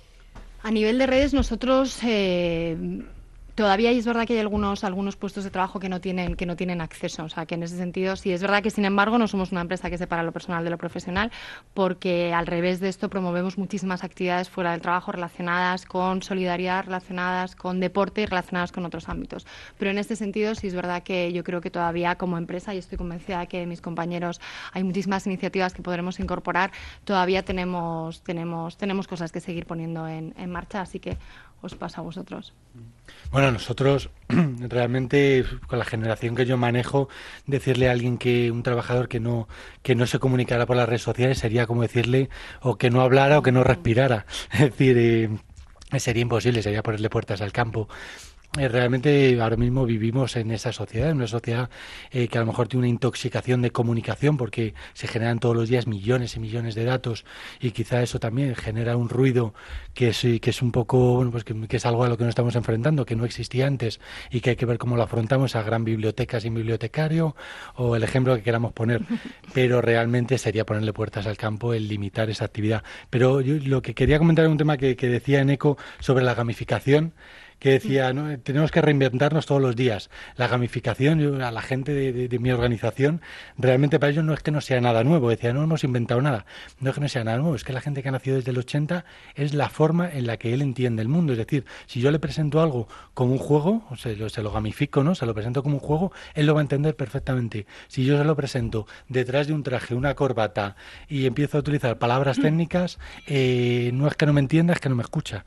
Speaker 6: A nivel de redes, nosotros... Eh... Todavía es verdad que hay algunos algunos puestos de trabajo que no tienen que no tienen acceso, o sea que en ese sentido sí es verdad que, sin embargo, no somos una empresa que separa lo personal de lo profesional, porque al revés de esto promovemos muchísimas actividades fuera del trabajo relacionadas con solidaridad, relacionadas con deporte y relacionadas con otros ámbitos. Pero en este sentido sí es verdad que yo creo que todavía como empresa, y estoy convencida de que mis compañeros hay muchísimas iniciativas que podremos incorporar, todavía tenemos tenemos tenemos cosas que seguir poniendo en, en marcha, así que os pasa a vosotros.
Speaker 7: Bueno, nosotros realmente, con la generación que yo manejo, decirle a alguien que un trabajador que no que no se comunicara por las redes sociales sería como decirle o que no hablara o que no respirara. Es decir, eh, sería imposible, sería ponerle puertas al campo. Eh, realmente ahora mismo vivimos en esa sociedad, en una sociedad eh, que a lo mejor tiene una intoxicación de comunicación, porque se generan todos los días millones y millones de datos, y quizá eso también genera un ruido que es, que es un poco, bueno, pues que, que es algo a lo que nos estamos enfrentando, que no existía antes y que hay que ver cómo lo afrontamos, a gran biblioteca sin bibliotecario, o el ejemplo que queramos poner. Pero realmente sería ponerle puertas al campo el limitar esa actividad. Pero yo lo que quería comentar es un tema que, que decía Eneco sobre la gamificación, que decía, ¿no? Tenemos que reinventarnos todos los días. La gamificación, yo, a la gente de, de, de mi organización, realmente para ellos no es que no sea nada nuevo. Decía, no hemos inventado nada. No es que no sea nada nuevo, es que la gente que ha nacido desde el ochenta es la forma en la que él entiende el mundo. Es decir, si yo le presento algo como un juego, o se, lo, se lo gamifico, ¿no? Se lo presento como un juego, él lo va a entender perfectamente. Si yo se lo presento detrás de un traje, una corbata, y empiezo a utilizar palabras técnicas, eh, no es que no me entienda, es que no me escucha.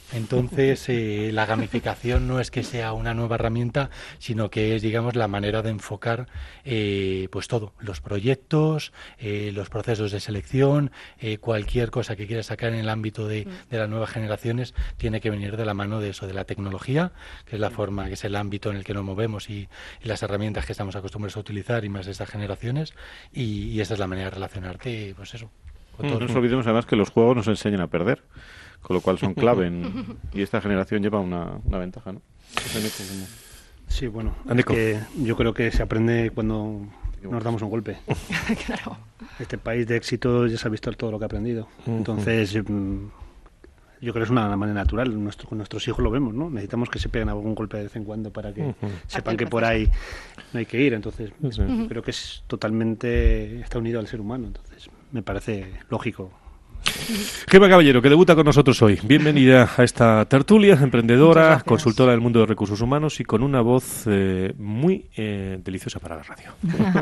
Speaker 7: Entonces, eh, la gamificación no es que sea una nueva herramienta, sino que es, digamos, la manera de enfocar eh, pues todo, los proyectos, eh, los procesos de selección, eh, cualquier cosa que quieras sacar en el ámbito de, de las nuevas generaciones tiene que venir de la mano de eso, de la tecnología, que es la forma, que es el ámbito en el que nos movemos y, y las herramientas que estamos acostumbrados a utilizar y más de estas generaciones, y, y esa es la manera de relacionarte, pues eso. Con
Speaker 10: Mm,
Speaker 7: todo.
Speaker 10: no nos olvidemos además que los juegos nos enseñan a perder, con lo cual son clave en- y esta generación lleva una, una ventaja, ¿no?
Speaker 8: Sí, bueno, es
Speaker 4: Andico.
Speaker 8: que yo creo que se aprende cuando nos damos un golpe.
Speaker 6: Claro.
Speaker 8: Este país de éxito ya se ha visto todo lo que ha aprendido. Entonces, mm, yo creo que es una manera natural. Nuestro, con nuestros hijos lo vemos, ¿no? Necesitamos que se peguen algún golpe de vez en cuando para que
Speaker 4: Ujú.
Speaker 8: sepan
Speaker 6: Parte
Speaker 8: que
Speaker 6: del
Speaker 8: por ahí no hay que ir. Entonces,
Speaker 4: Sí.
Speaker 8: yo creo que es totalmente, está unido al ser humano. Entonces, me parece lógico.
Speaker 4: Gema Caballero, que debuta con nosotros hoy. Bienvenida a esta tertulia,
Speaker 5: Muchas
Speaker 4: emprendedora,
Speaker 5: gracias.
Speaker 4: consultora del mundo de recursos humanos y con una voz eh, muy eh, deliciosa para la radio.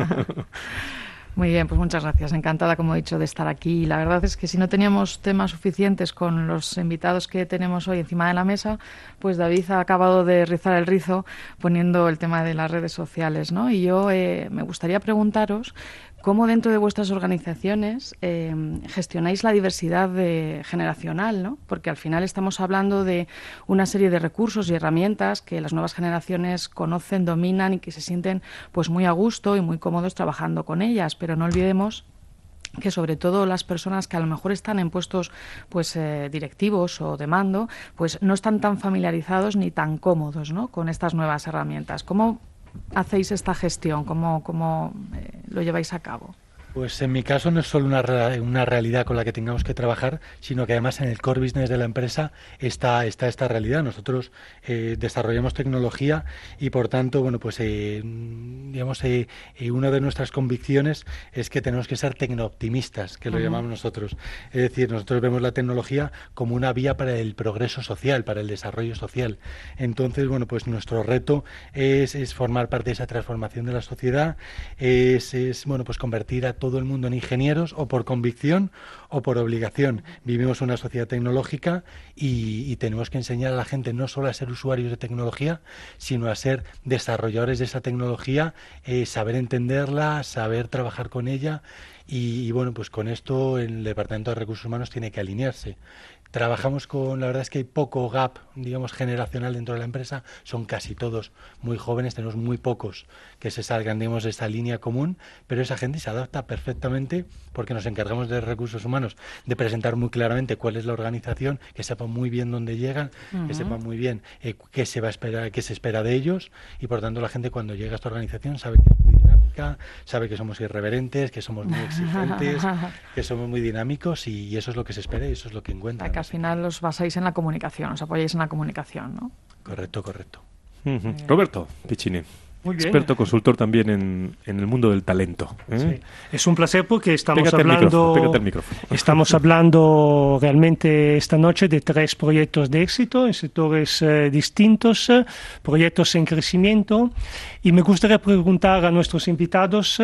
Speaker 11: Muy bien, pues muchas gracias. Encantada, como he dicho, de estar aquí. La verdad es que si no teníamos temas suficientes con los invitados que tenemos hoy encima de la mesa, pues David ha acabado de rizar el rizo poniendo el tema de las redes sociales, ¿no? Y yo eh, me gustaría preguntaros cómo dentro de vuestras organizaciones eh, gestionáis la diversidad de- generacional, ¿no? Porque al final estamos hablando de una serie de recursos y herramientas que las nuevas generaciones conocen, dominan y que se sienten pues muy a gusto y muy cómodos trabajando con ellas, pero no olvidemos que sobre todo las personas que a lo mejor están en puestos pues eh, directivos o de mando, pues no están tan familiarizados ni tan cómodos, ¿no? Con estas nuevas herramientas. ¿Cómo hacéis esta gestión? ¿Cómo, cómo eh, lo lleváis a cabo?
Speaker 7: Pues en mi caso no es solo una, re- una realidad con la que tengamos que trabajar, sino que además en el core business de la empresa está, está esta realidad. Nosotros eh, desarrollamos tecnología y por tanto, bueno, pues eh, mm, digamos, eh, eh, una de nuestras convicciones es que tenemos que ser tecnooptimistas, que lo
Speaker 11: Ujú.
Speaker 7: llamamos nosotros. Es decir, nosotros vemos la tecnología como una vía para el progreso social, para el desarrollo social. Entonces, bueno, pues nuestro reto es, es formar parte de esa transformación de la sociedad, es, es bueno, pues convertir a todo el mundo en ingenieros o por convicción o por obligación. Vivimos una sociedad tecnológica y, y tenemos que enseñar a la gente no solo a ser usuarios de tecnología, sino a ser desarrolladores de esa tecnología, eh, saber entenderla, saber trabajar con ella y, y bueno, pues con esto el Departamento de Recursos Humanos tiene que alinearse. Trabajamos con, la verdad es que hay poco gap, digamos, generacional dentro de la empresa, son casi todos muy jóvenes, tenemos muy pocos que se salgan, digamos, de esa línea común, pero esa gente se adapta perfectamente porque nos encargamos de recursos humanos, de presentar muy claramente cuál es la organización, que sepan muy bien dónde llegan,
Speaker 11: Ujú.
Speaker 7: que sepan muy bien eh, qué se va a esperar, qué se espera de ellos y por tanto la gente cuando llega a esta organización sabe que es muy dinámica, sabe que somos irreverentes, que somos muy exigentes, que somos muy dinámicos y, y eso es lo que se espera y eso es lo que encuentran.
Speaker 11: Que al final os basáis en la comunicación, os apoyáis en la comunicación, ¿no?
Speaker 7: Correcto, correcto.
Speaker 4: Ujú. Roberto Piccini,
Speaker 12: Muy bien.
Speaker 4: experto consultor también en, en el mundo del talento. ¿eh?
Speaker 12: Sí. Es un placer porque estamos
Speaker 4: Pégate el
Speaker 12: hablando,
Speaker 4: micrófono, pégate el micrófono.
Speaker 12: estamos hablando realmente esta noche de tres proyectos de éxito en sectores eh, distintos, eh, proyectos en crecimiento. Y me gustaría preguntar a nuestros invitados,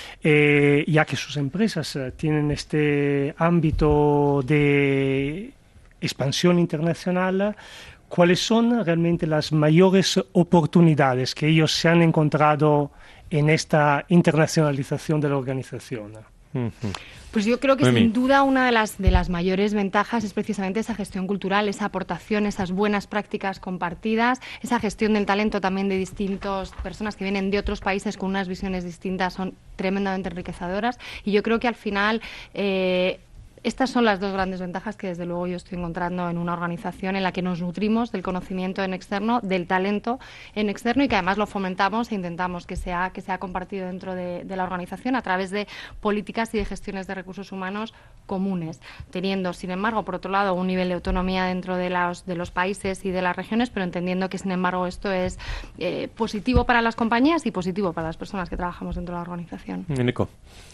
Speaker 12: eh, ya que sus empresas eh, tienen este ámbito de expansión internacional, ¿cuáles son realmente las mayores oportunidades que ellos se han encontrado en esta internacionalización de la organización?
Speaker 4: Ujú.
Speaker 6: Pues yo creo que
Speaker 4: Noemí.
Speaker 6: sin duda una de las, de las mayores ventajas es precisamente esa gestión cultural, esa aportación, esas buenas prácticas compartidas, esa gestión del talento también de distintas personas que vienen de otros países con unas visiones distintas, son tremendamente enriquecedoras y yo creo que al final eh, estas son las dos grandes ventajas que desde luego yo estoy encontrando en una organización en la que nos nutrimos del conocimiento en externo, del talento en externo y que además lo fomentamos e intentamos que sea, que sea compartido dentro de, de la organización a través de políticas y de gestiones de recursos humanos comunes, teniendo sin embargo por otro lado un nivel de autonomía dentro de los, de los países y de las regiones, pero entendiendo que sin embargo esto es eh, positivo para las compañías y positivo para las personas que trabajamos dentro de la organización.
Speaker 4: Nico.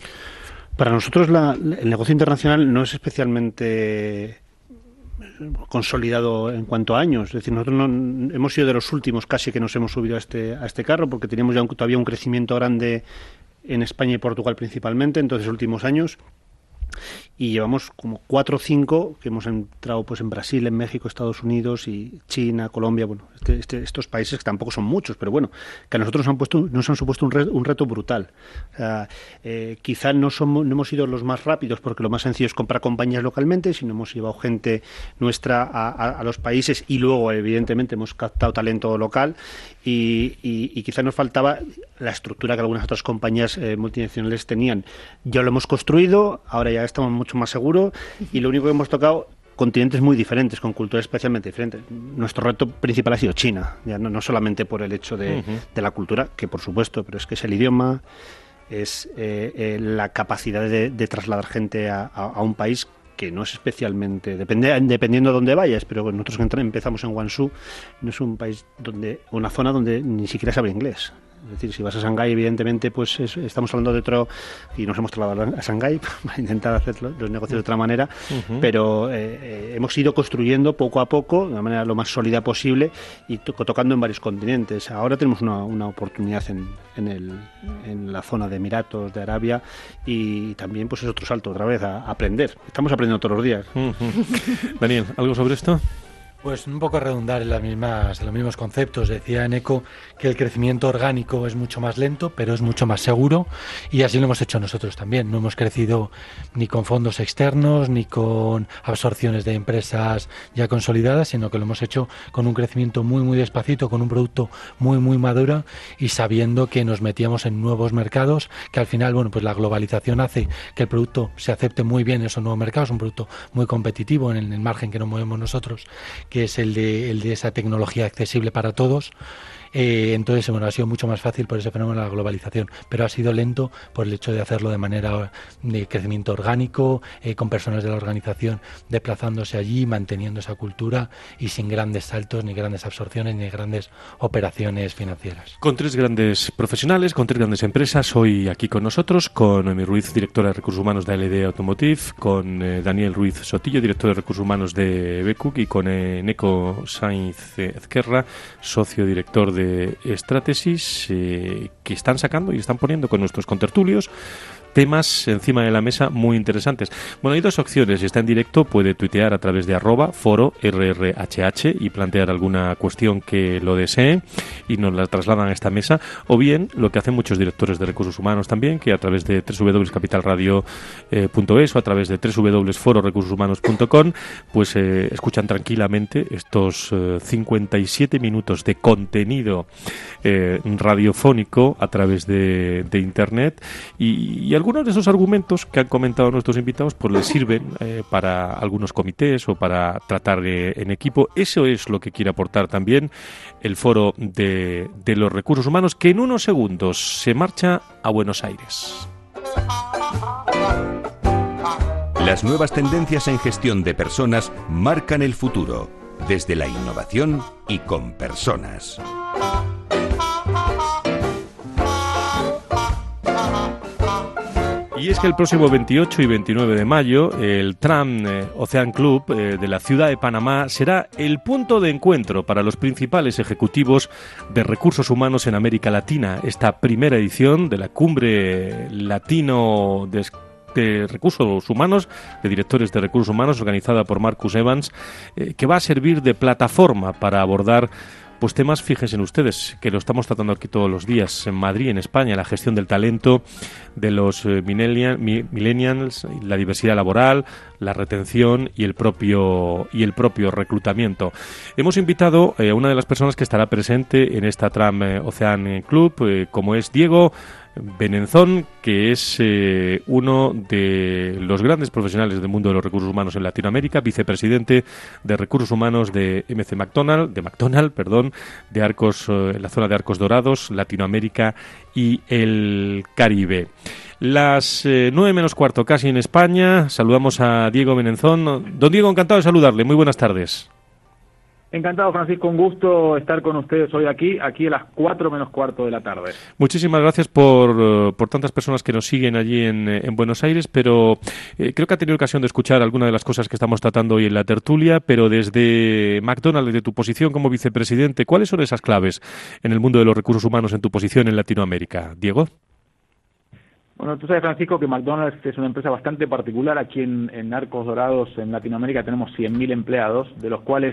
Speaker 8: Para nosotros la- el negocio internacional no es especialmente consolidado en cuanto a años. Es decir, nosotros no, hemos sido de los últimos casi que nos hemos subido a este, a este carro porque teníamos ya un- todavía un crecimiento grande en España y Portugal principalmente en todos los últimos años. y llevamos como cuatro o cinco que hemos entrado pues en Brasil, en México, Estados Unidos y China, Colombia, bueno, este, este, estos países que tampoco son muchos, pero bueno, que a nosotros nos han puesto, nos han supuesto un, re, un reto brutal. O sea, eh, quizá no somos, no hemos sido los más rápidos porque lo más sencillo es comprar compañías localmente, sino hemos llevado gente nuestra a, a, a los países y luego evidentemente hemos captado talento local y, y, y quizá nos faltaba la estructura que algunas otras compañías eh, multinacionales tenían. Ya lo hemos construido, ahora ya estamos mucho más seguros y lo único que hemos tocado continentes muy diferentes, con culturas especialmente diferentes. Nuestro reto principal ha sido China, ya no, no solamente por el hecho de, uh-huh. de la cultura, que por supuesto, pero es que es el idioma, es eh, eh, la capacidad de, de trasladar gente a, a, a un país que no es especialmente, depende, dependiendo de dónde vayas, pero nosotros empezamos en Guangzhou, no es un país donde, una zona donde ni siquiera se habla inglés. Es decir, si vas a Shanghái, evidentemente, pues es, estamos hablando de otro, y nos hemos trasladado a Shanghái para intentar hacer los negocios de otra manera, uh-huh. pero eh, eh, hemos ido construyendo poco a poco, de una manera lo más sólida posible, y to- tocando en varios continentes. Ahora tenemos una, una oportunidad en, en, el, en la zona de Emiratos, de Arabia, y también pues es otro salto otra vez a, a aprender. Estamos aprendiendo todos los días.
Speaker 4: Uh-huh. Daniel, ¿algo sobre esto?
Speaker 7: Pues un poco redundar en las mismas, en los mismos conceptos. Decía Eneco que el crecimiento orgánico es mucho más lento, pero es mucho más seguro, y así lo hemos hecho nosotros también. No hemos crecido ni con fondos externos, ni con absorciones de empresas ya consolidadas, sino que lo hemos hecho con un crecimiento muy, muy despacito, con un producto muy, muy maduro y sabiendo que nos metíamos en nuevos mercados, que al final, bueno, pues la globalización hace que el producto se acepte muy bien en esos nuevos mercados, un producto muy competitivo en el margen que nos movemos nosotros, que es el de, el de esa tecnología accesible para todos. Eh, entonces, bueno, ha sido mucho más fácil por ese fenómeno de la globalización, pero ha sido lento por el hecho de hacerlo de manera de crecimiento orgánico, eh, con personas de la organización desplazándose allí, manteniendo esa cultura y sin grandes saltos, ni grandes absorciones, ni grandes operaciones financieras.
Speaker 4: Con tres grandes profesionales, con tres grandes empresas, hoy aquí con nosotros, con Noemí Ruiz, directora de Recursos Humanos de A L D Automotive, con eh, Daniel Ruiz Sotillo, director de Recursos Humanos de B Q, y con eh, Eneco Sainz Ezquerra, socio director de de Stratesis, eh, que están sacando y están poniendo con nuestros contertulios temas encima de la mesa muy interesantes. Bueno, hay dos opciones. Si está en directo, puede tuitear a través de arroba foro R R H H y plantear alguna cuestión que lo desee y nos la trasladan a esta mesa. O bien, lo que hacen muchos directores de recursos humanos también, que a través de doble u doble u doble u punto capital radio punto es o a través de doble u doble u doble u punto foro recursos humanos punto com, pues eh, escuchan tranquilamente estos eh, cincuenta y siete minutos de contenido eh, radiofónico a través de, de Internet, y, y algunos de esos argumentos que han comentado nuestros invitados pues les sirven eh, para algunos comités o para tratar eh, en equipo. Eso es lo que quiere aportar también el Foro de, de los Recursos Humanos, que en unos segundos se marcha a Buenos Aires.
Speaker 3: Las nuevas tendencias en gestión de personas marcan el futuro, desde la innovación y con personas.
Speaker 4: Y es que el próximo veintiocho y veintinueve de mayo, el Tram eh, Ocean Club eh, de la ciudad de Panamá será el punto de encuentro para los principales ejecutivos de recursos humanos en América Latina. Esta primera edición de la Cumbre Latino de, de Recursos Humanos, de Directores de Recursos Humanos, organizada por Marcus Evans, eh, que va a servir de plataforma para abordar pues temas, fíjense ustedes, que lo estamos tratando aquí todos los días en Madrid, en España, la gestión del talento de los eh, millennials, la diversidad laboral, la retención y el propio y el propio reclutamiento. Hemos invitado eh, a una de las personas que estará presente en esta Tram eh, Ocean Club, eh, como es Diego Benenzón, que es eh, uno de los grandes profesionales del mundo de los recursos humanos en Latinoamérica, vicepresidente de recursos humanos de M C McDonald, de McDonald, perdón, de Arcos, eh, en la zona de Arcos Dorados, Latinoamérica y el Caribe. Las eh, nueve menos cuarto, casi en España. Saludamos a Diego Benenzón. Don Diego, encantado de saludarle. Muy buenas tardes.
Speaker 13: Encantado, Francisco, un gusto estar con ustedes hoy aquí, aquí a las cuatro menos cuarto de la tarde.
Speaker 4: Muchísimas gracias por, por tantas personas que nos siguen allí en, en Buenos Aires, pero eh, creo que ha tenido ocasión de escuchar algunas de las cosas que estamos tratando hoy en la tertulia, pero desde McDonald's, desde tu posición como vicepresidente, ¿cuáles son esas claves en el mundo de los recursos humanos en tu posición en Latinoamérica? Diego.
Speaker 13: Bueno, tú sabes, Francisco, que McDonald's es una empresa bastante particular. Aquí en, en Arcos Dorados, en Latinoamérica, tenemos cien mil empleados, de los cuales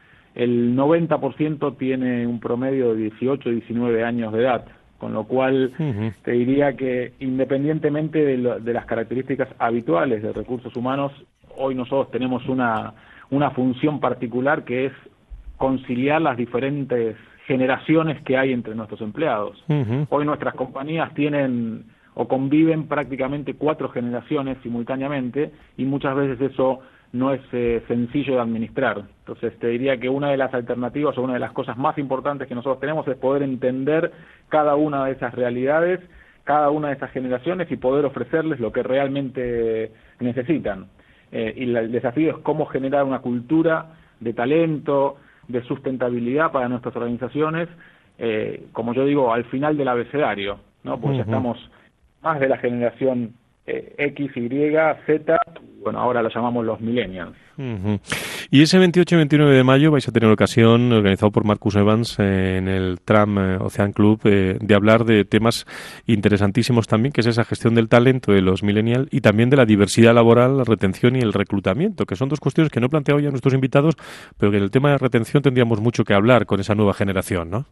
Speaker 13: el noventa por ciento tiene un promedio de dieciocho, diecinueve años de edad, con lo cual uh-huh. te diría que independientemente de, lo, de las características habituales de recursos humanos, hoy nosotros tenemos una, una función particular que es conciliar las diferentes generaciones que hay entre nuestros empleados. Uh-huh. Hoy nuestras compañías tienen o conviven prácticamente cuatro generaciones simultáneamente y muchas veces eso no es eh, sencillo de administrar. Entonces te diría que una de las alternativas o una de las cosas más importantes que nosotros tenemos es poder entender cada una de esas realidades, cada una de esas generaciones y poder ofrecerles lo que realmente necesitan. Eh, y la, el desafío es cómo generar una cultura de talento, de sustentabilidad para nuestras organizaciones, eh, como yo digo, al final del abecedario, ¿no? Porque uh-huh. ya estamos más de la generación eh, X, Y, Z, bueno, ahora lo llamamos los millennials.
Speaker 4: Uh-huh. Y ese veintiocho y veintinueve de mayo vais a tener ocasión, organizado por Marcus Evans, eh, en el Tram eh, Ocean Club, eh, de hablar de temas interesantísimos también, que es esa gestión del talento de los millennials y también de la diversidad laboral, la retención y el reclutamiento, que son dos cuestiones que no he planteado ya a nuestros invitados, pero que en el tema de retención tendríamos mucho que hablar con esa nueva generación, ¿no?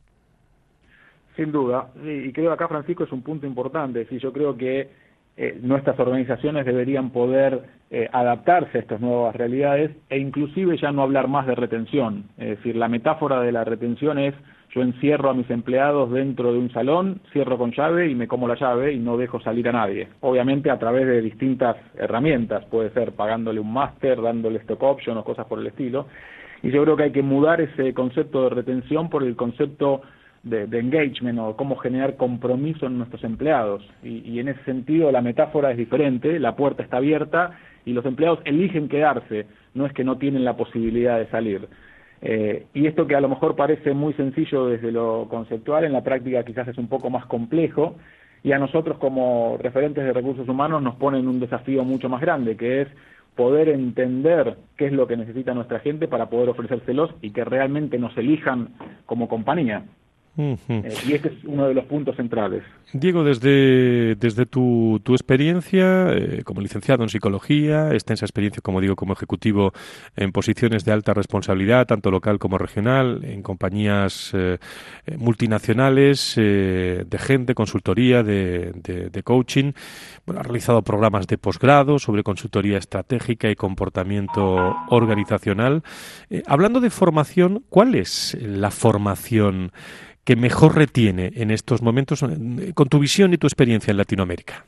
Speaker 13: Sin duda, y creo que acá, Francisco, es un punto importante. Sí, yo creo que eh, nuestras organizaciones deberían poder eh, adaptarse a estas nuevas realidades e inclusive ya no hablar más de retención. Es decir, la metáfora de la retención es: yo encierro a mis empleados dentro de un salón, cierro con llave y me como la llave y no dejo salir a nadie. Obviamente a través de distintas herramientas, puede ser pagándole un máster, dándole stock option o cosas por el estilo. Y yo creo que hay que mudar ese concepto de retención por el concepto De, de engagement o cómo generar compromiso en nuestros empleados y, y en ese sentido la metáfora es diferente, la puerta está abierta y los empleados eligen quedarse, no es que no tienen la posibilidad de salir. Eh, y esto que a lo mejor parece muy sencillo desde lo conceptual, en la práctica quizás es un poco más complejo y a nosotros como referentes de recursos humanos nos ponen un desafío mucho más grande, que es poder entender qué es lo que necesita nuestra gente para poder ofrecérselos y que realmente nos elijan como compañía. Uh-huh. Eh, y este es uno de los puntos centrales.
Speaker 4: Diego, desde, desde tu, tu experiencia eh, como licenciado en psicología, extensa experiencia, como digo, como ejecutivo en posiciones de alta responsabilidad, tanto local como regional, en compañías eh, multinacionales, eh, de gente, consultoría, de, de, de coaching, bueno, ha realizado programas de posgrado sobre consultoría estratégica y comportamiento organizacional. Eh, hablando de formación, ¿cuál es la formación que mejor retiene en estos momentos con tu visión y tu experiencia en Latinoamérica?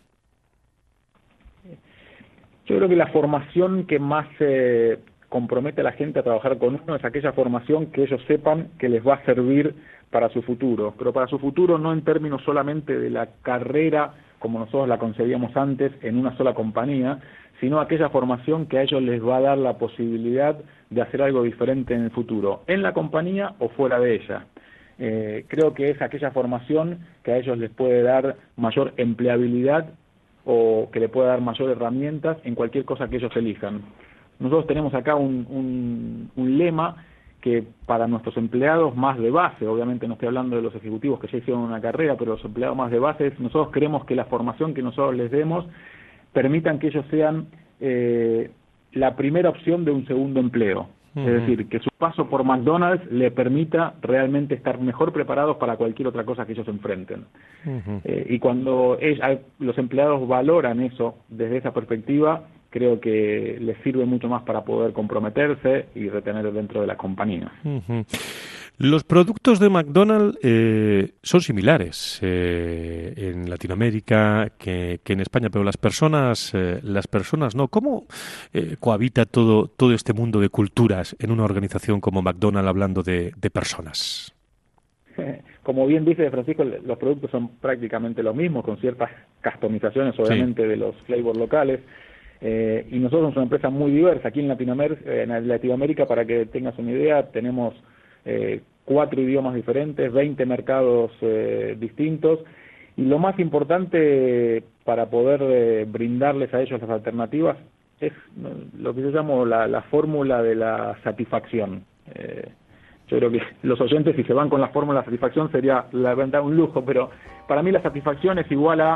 Speaker 13: Yo creo que la formación que más eh, compromete a la gente a trabajar con uno es aquella formación que ellos sepan que les va a servir para su futuro, pero para su futuro no en términos solamente de la carrera como nosotros la concebíamos antes en una sola compañía, sino aquella formación que a ellos les va a dar la posibilidad de hacer algo diferente en el futuro, en la compañía o fuera de ella. Eh, creo que es aquella formación que a ellos les puede dar mayor empleabilidad o que le puede dar mayor herramientas en cualquier cosa que ellos elijan. Nosotros tenemos acá un, un, un lema que para nuestros empleados más de base, obviamente no estoy hablando de los ejecutivos que ya hicieron una carrera, pero los empleados más de base, nosotros queremos que la formación que nosotros les demos permitan que ellos sean eh, la primera opción de un segundo empleo. Es decir, que su paso por McDonald's le permita realmente estar mejor preparados para cualquier otra cosa que ellos enfrenten. Uh-huh. Eh, y cuando ella, los empleados valoran eso desde esa perspectiva, creo que les sirve mucho más para poder comprometerse y retener dentro de la compañía.
Speaker 4: Uh-huh. Los productos de McDonald's eh, son similares eh, en Latinoamérica que, que en España, pero las personas, eh, las personas no. ¿Cómo eh, cohabita todo todo este mundo de culturas en una organización como McDonald's, hablando de, de personas?
Speaker 13: Como bien dice Francisco, los productos son prácticamente los mismos, con ciertas customizaciones, obviamente, sí, de los flavors locales. Eh, y nosotros somos una empresa muy diversa. Aquí en Latinoamérica, en Latinoamérica, para que tengas una idea, tenemos Eh, cuatro idiomas diferentes, veinte mercados eh, distintos, y lo más importante para poder eh, brindarles a ellos las alternativas es lo que yo llamo la, la fórmula de la satisfacción. Eh, yo creo que los oyentes, si se van con la fórmula de la satisfacción, sería la verdad un lujo, pero para mí la satisfacción es igual a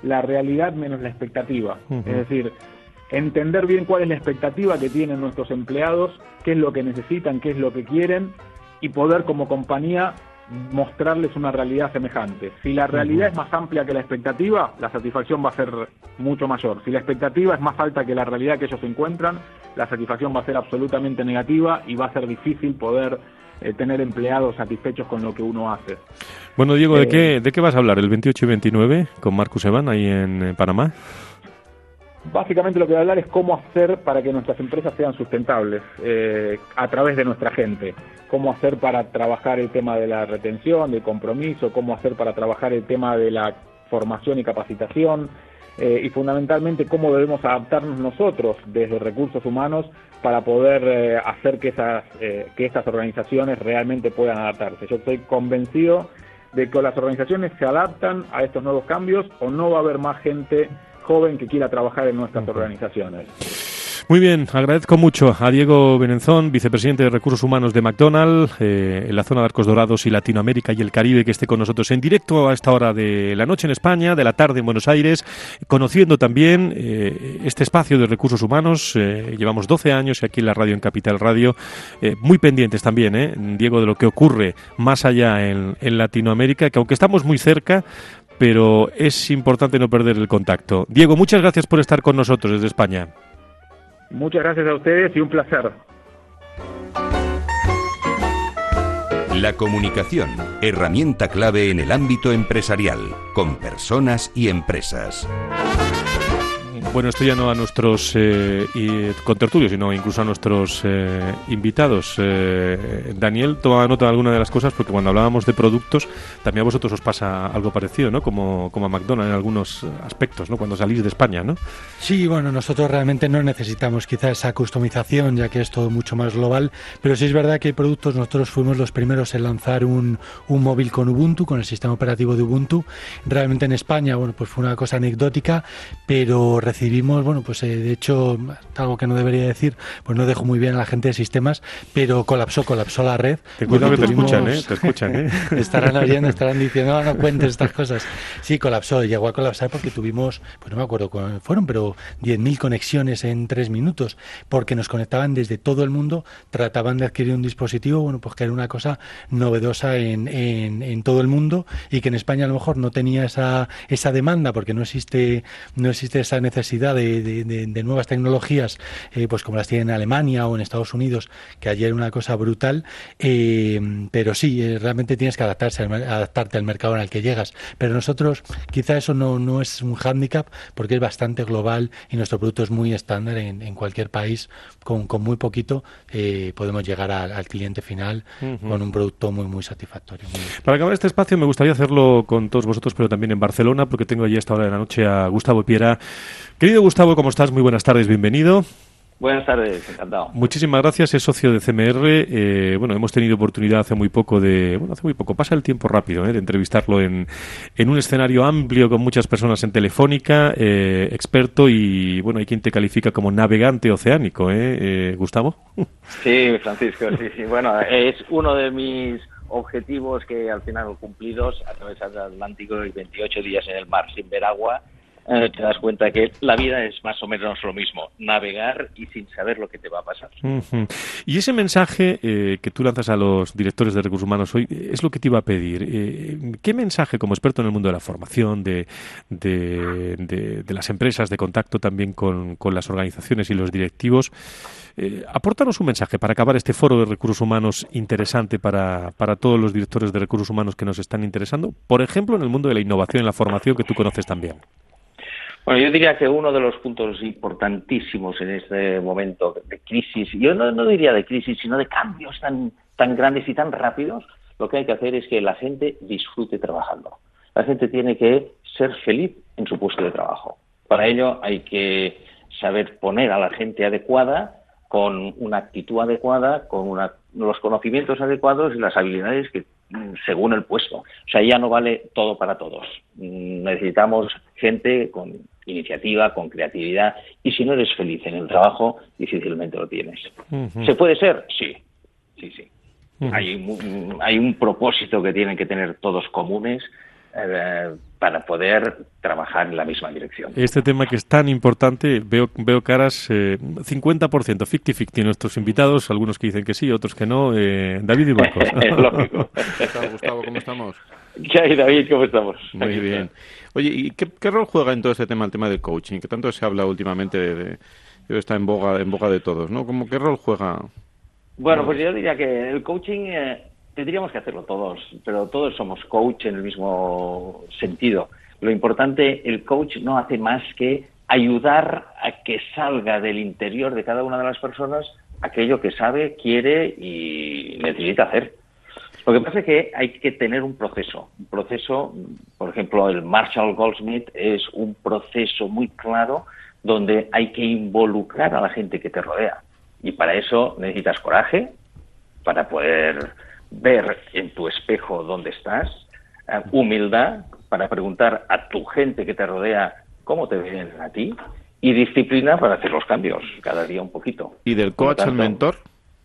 Speaker 13: la realidad menos la expectativa. Uh-huh. Es decir, entender bien cuál es la expectativa que tienen nuestros empleados, qué es lo que necesitan, qué es lo que quieren, y poder como compañía mostrarles una realidad semejante. Si la realidad uh-huh. es más amplia que la expectativa, la satisfacción va a ser mucho mayor. Si la expectativa es más alta que la realidad que ellos encuentran, la satisfacción va a ser absolutamente negativa y va a ser difícil poder eh, tener empleados satisfechos con lo que uno hace.
Speaker 4: Bueno, Diego, ¿de,
Speaker 13: eh,
Speaker 4: qué, ¿de qué vas a hablar el veintiocho y veintinueve con Marcus Evan ahí en eh, Panamá?
Speaker 13: Básicamente lo que voy a hablar es cómo hacer para que nuestras empresas sean sustentables eh, a través de nuestra gente. Cómo hacer para trabajar el tema de la retención, del compromiso, cómo hacer para trabajar el tema de la formación y capacitación, eh, y fundamentalmente cómo debemos adaptarnos nosotros desde recursos humanos para poder eh, hacer que, esas, eh, que estas organizaciones realmente puedan adaptarse. Yo estoy convencido de que las organizaciones se adaptan a estos nuevos cambios o no va a haber más gente joven que quiera trabajar en nuestras organizaciones.
Speaker 4: Muy bien, agradezco mucho a Diego Benenzón, vicepresidente de Recursos Humanos de McDonald's, eh, en la zona de Arcos Dorados y Latinoamérica y el Caribe, que esté con nosotros en directo a esta hora de la noche en España, de la tarde en Buenos Aires, conociendo también eh, este espacio de Recursos Humanos. Eh, llevamos doce años aquí en la radio, en Capital Radio, eh, muy pendientes también, eh, Diego, de lo que ocurre más allá en, en Latinoamérica, que aunque estamos muy cerca, pero es importante no perder el contacto. Diego, muchas gracias por estar con nosotros desde España.
Speaker 13: Muchas gracias a ustedes y un placer.
Speaker 3: La comunicación, herramienta clave en el ámbito empresarial, con personas y empresas.
Speaker 4: Bueno, esto ya no a nuestros eh, y, contertulios, sino incluso a nuestros eh, invitados. Eh, Daniel, toma nota de alguna de las cosas, porque cuando hablábamos de productos, también a vosotros os pasa algo parecido, ¿no? Como, como a McDonald's en algunos aspectos, ¿no? Cuando salís de España, ¿no?
Speaker 7: Sí, bueno, nosotros realmente no necesitamos quizá esa customización, ya que es todo mucho más global, pero sí es verdad que hay productos, nosotros fuimos los primeros en lanzar un, un móvil con Ubuntu, con el sistema operativo de Ubuntu. Realmente en España, bueno, pues fue una cosa anecdótica, pero recibimos Recibimos, bueno, pues eh, de hecho, algo que no debería decir, pues no dejo muy bien a la gente de sistemas, pero colapsó, colapsó la red.
Speaker 4: Te cuento que te escuchan, ¿eh? Te escuchan, ¿eh?
Speaker 7: Estarán oyendo, estarán diciendo, no, no cuentes estas cosas. Sí, colapsó, llegó a colapsar porque tuvimos, pues no me acuerdo cuándo fueron, pero diez mil conexiones en tres minutos, porque nos conectaban desde todo el mundo, trataban de adquirir un dispositivo, bueno, pues que era una cosa novedosa en, en, en todo el mundo y que en España a lo mejor no tenía esa, esa demanda porque no existe, no existe esa necesidad De, de, de, de nuevas tecnologías, eh, pues como las tienen en Alemania o en Estados Unidos, que allí era una cosa brutal, eh, pero sí, eh, realmente tienes que adaptarse al, adaptarte al mercado en el que llegas. Pero nosotros, quizá eso no, no es un hándicap, porque es bastante global y nuestro producto es muy estándar en, en cualquier país. Con, con muy poquito eh, podemos llegar a, al cliente final uh-huh. con un producto muy, muy satisfactorio. Muy
Speaker 4: Para acabar este espacio me gustaría hacerlo con todos vosotros, pero también en Barcelona, porque tengo allí a esta hora de la noche a Gustavo Piera. Querido Gustavo, ¿cómo estás? Muy buenas tardes, bienvenido.
Speaker 14: Buenas tardes, encantado.
Speaker 4: Muchísimas gracias, es socio de C M R. Eh, bueno, hemos tenido oportunidad hace muy poco de... Bueno, hace muy poco, pasa el tiempo rápido, ¿eh? De entrevistarlo en, en un escenario amplio con muchas personas en Telefónica, eh, experto y, bueno, hay quien te califica como navegante oceánico, ¿eh, eh Gustavo?
Speaker 14: Sí, Francisco, sí, sí. Bueno, es uno de mis objetivos que al final cumplidos, atravesar el Atlántico y veintiocho días en el mar sin ver agua. Eh, te das cuenta que la vida es más o menos lo mismo, navegar y sin saber lo que te va a pasar.
Speaker 4: Uh-huh. Y ese mensaje eh, que tú lanzas a los directores de recursos humanos hoy es lo que te iba a pedir. Eh, ¿Qué mensaje, como experto en el mundo de la formación, de, de, de, de las empresas, de contacto también con, con las organizaciones y los directivos, eh, apórtanos un mensaje para acabar este foro de recursos humanos interesante para, para todos los directores de recursos humanos que nos están interesando, por ejemplo, en el mundo de la innovación y la formación que tú conoces también?
Speaker 14: Bueno, yo diría que uno de los puntos importantísimos en este momento de crisis, yo no, no diría de crisis, sino de cambios tan, tan grandes y tan rápidos, lo que hay que hacer es que la gente disfrute trabajando. La gente tiene que ser feliz en su puesto de trabajo. Para ello hay que saber poner a la gente adecuada, con una actitud adecuada, con una, los conocimientos adecuados y las habilidades que según el puesto. O sea, ya no vale todo para todos. Necesitamos gente con iniciativa, con creatividad, y si no eres feliz en el trabajo, difícilmente lo tienes. Uh-huh. ¿Se puede ser? Sí, sí, sí. Uh-huh. Hay, un, hay un propósito que tienen que tener todos comunes, eh, para poder trabajar en la misma dirección.
Speaker 4: Este tema que es tan importante, veo veo caras, eh, cincuenta por ciento, cincuenta cincuenta en nuestros invitados, algunos que dicen que sí, otros que no. Eh, David y Marcos.
Speaker 14: Es lógico.
Speaker 10: ¿Qué tal, Gustavo? ¿Cómo estamos?
Speaker 14: ¿Qué hay, David? ¿Cómo estamos?
Speaker 10: Muy
Speaker 14: Aquí
Speaker 10: bien.
Speaker 14: está.
Speaker 10: Oye, ¿y qué, qué rol juega en todo este tema el tema del coaching? Que tanto se habla últimamente, de, de, de está en boga, en boga de todos, ¿no? ¿Cómo, ¿Qué rol juega?
Speaker 14: Bueno, pues yo diría que el coaching eh, tendríamos que hacerlo todos, pero todos somos coach en el mismo sentido. Lo importante, el coach no hace más que ayudar a que salga del interior de cada una de las personas aquello que sabe, quiere y necesita hacer. Lo que pasa es que hay que tener un proceso. Un proceso, por ejemplo, el Marshall Goldsmith es un proceso muy claro donde hay que involucrar a la gente que te rodea. Y para eso necesitas coraje, para poder ver en tu espejo dónde estás, eh, humildad, para preguntar a tu gente que te rodea cómo te ven a ti, y disciplina para hacer los cambios, cada día un poquito.
Speaker 10: ¿Y del coach al mentor?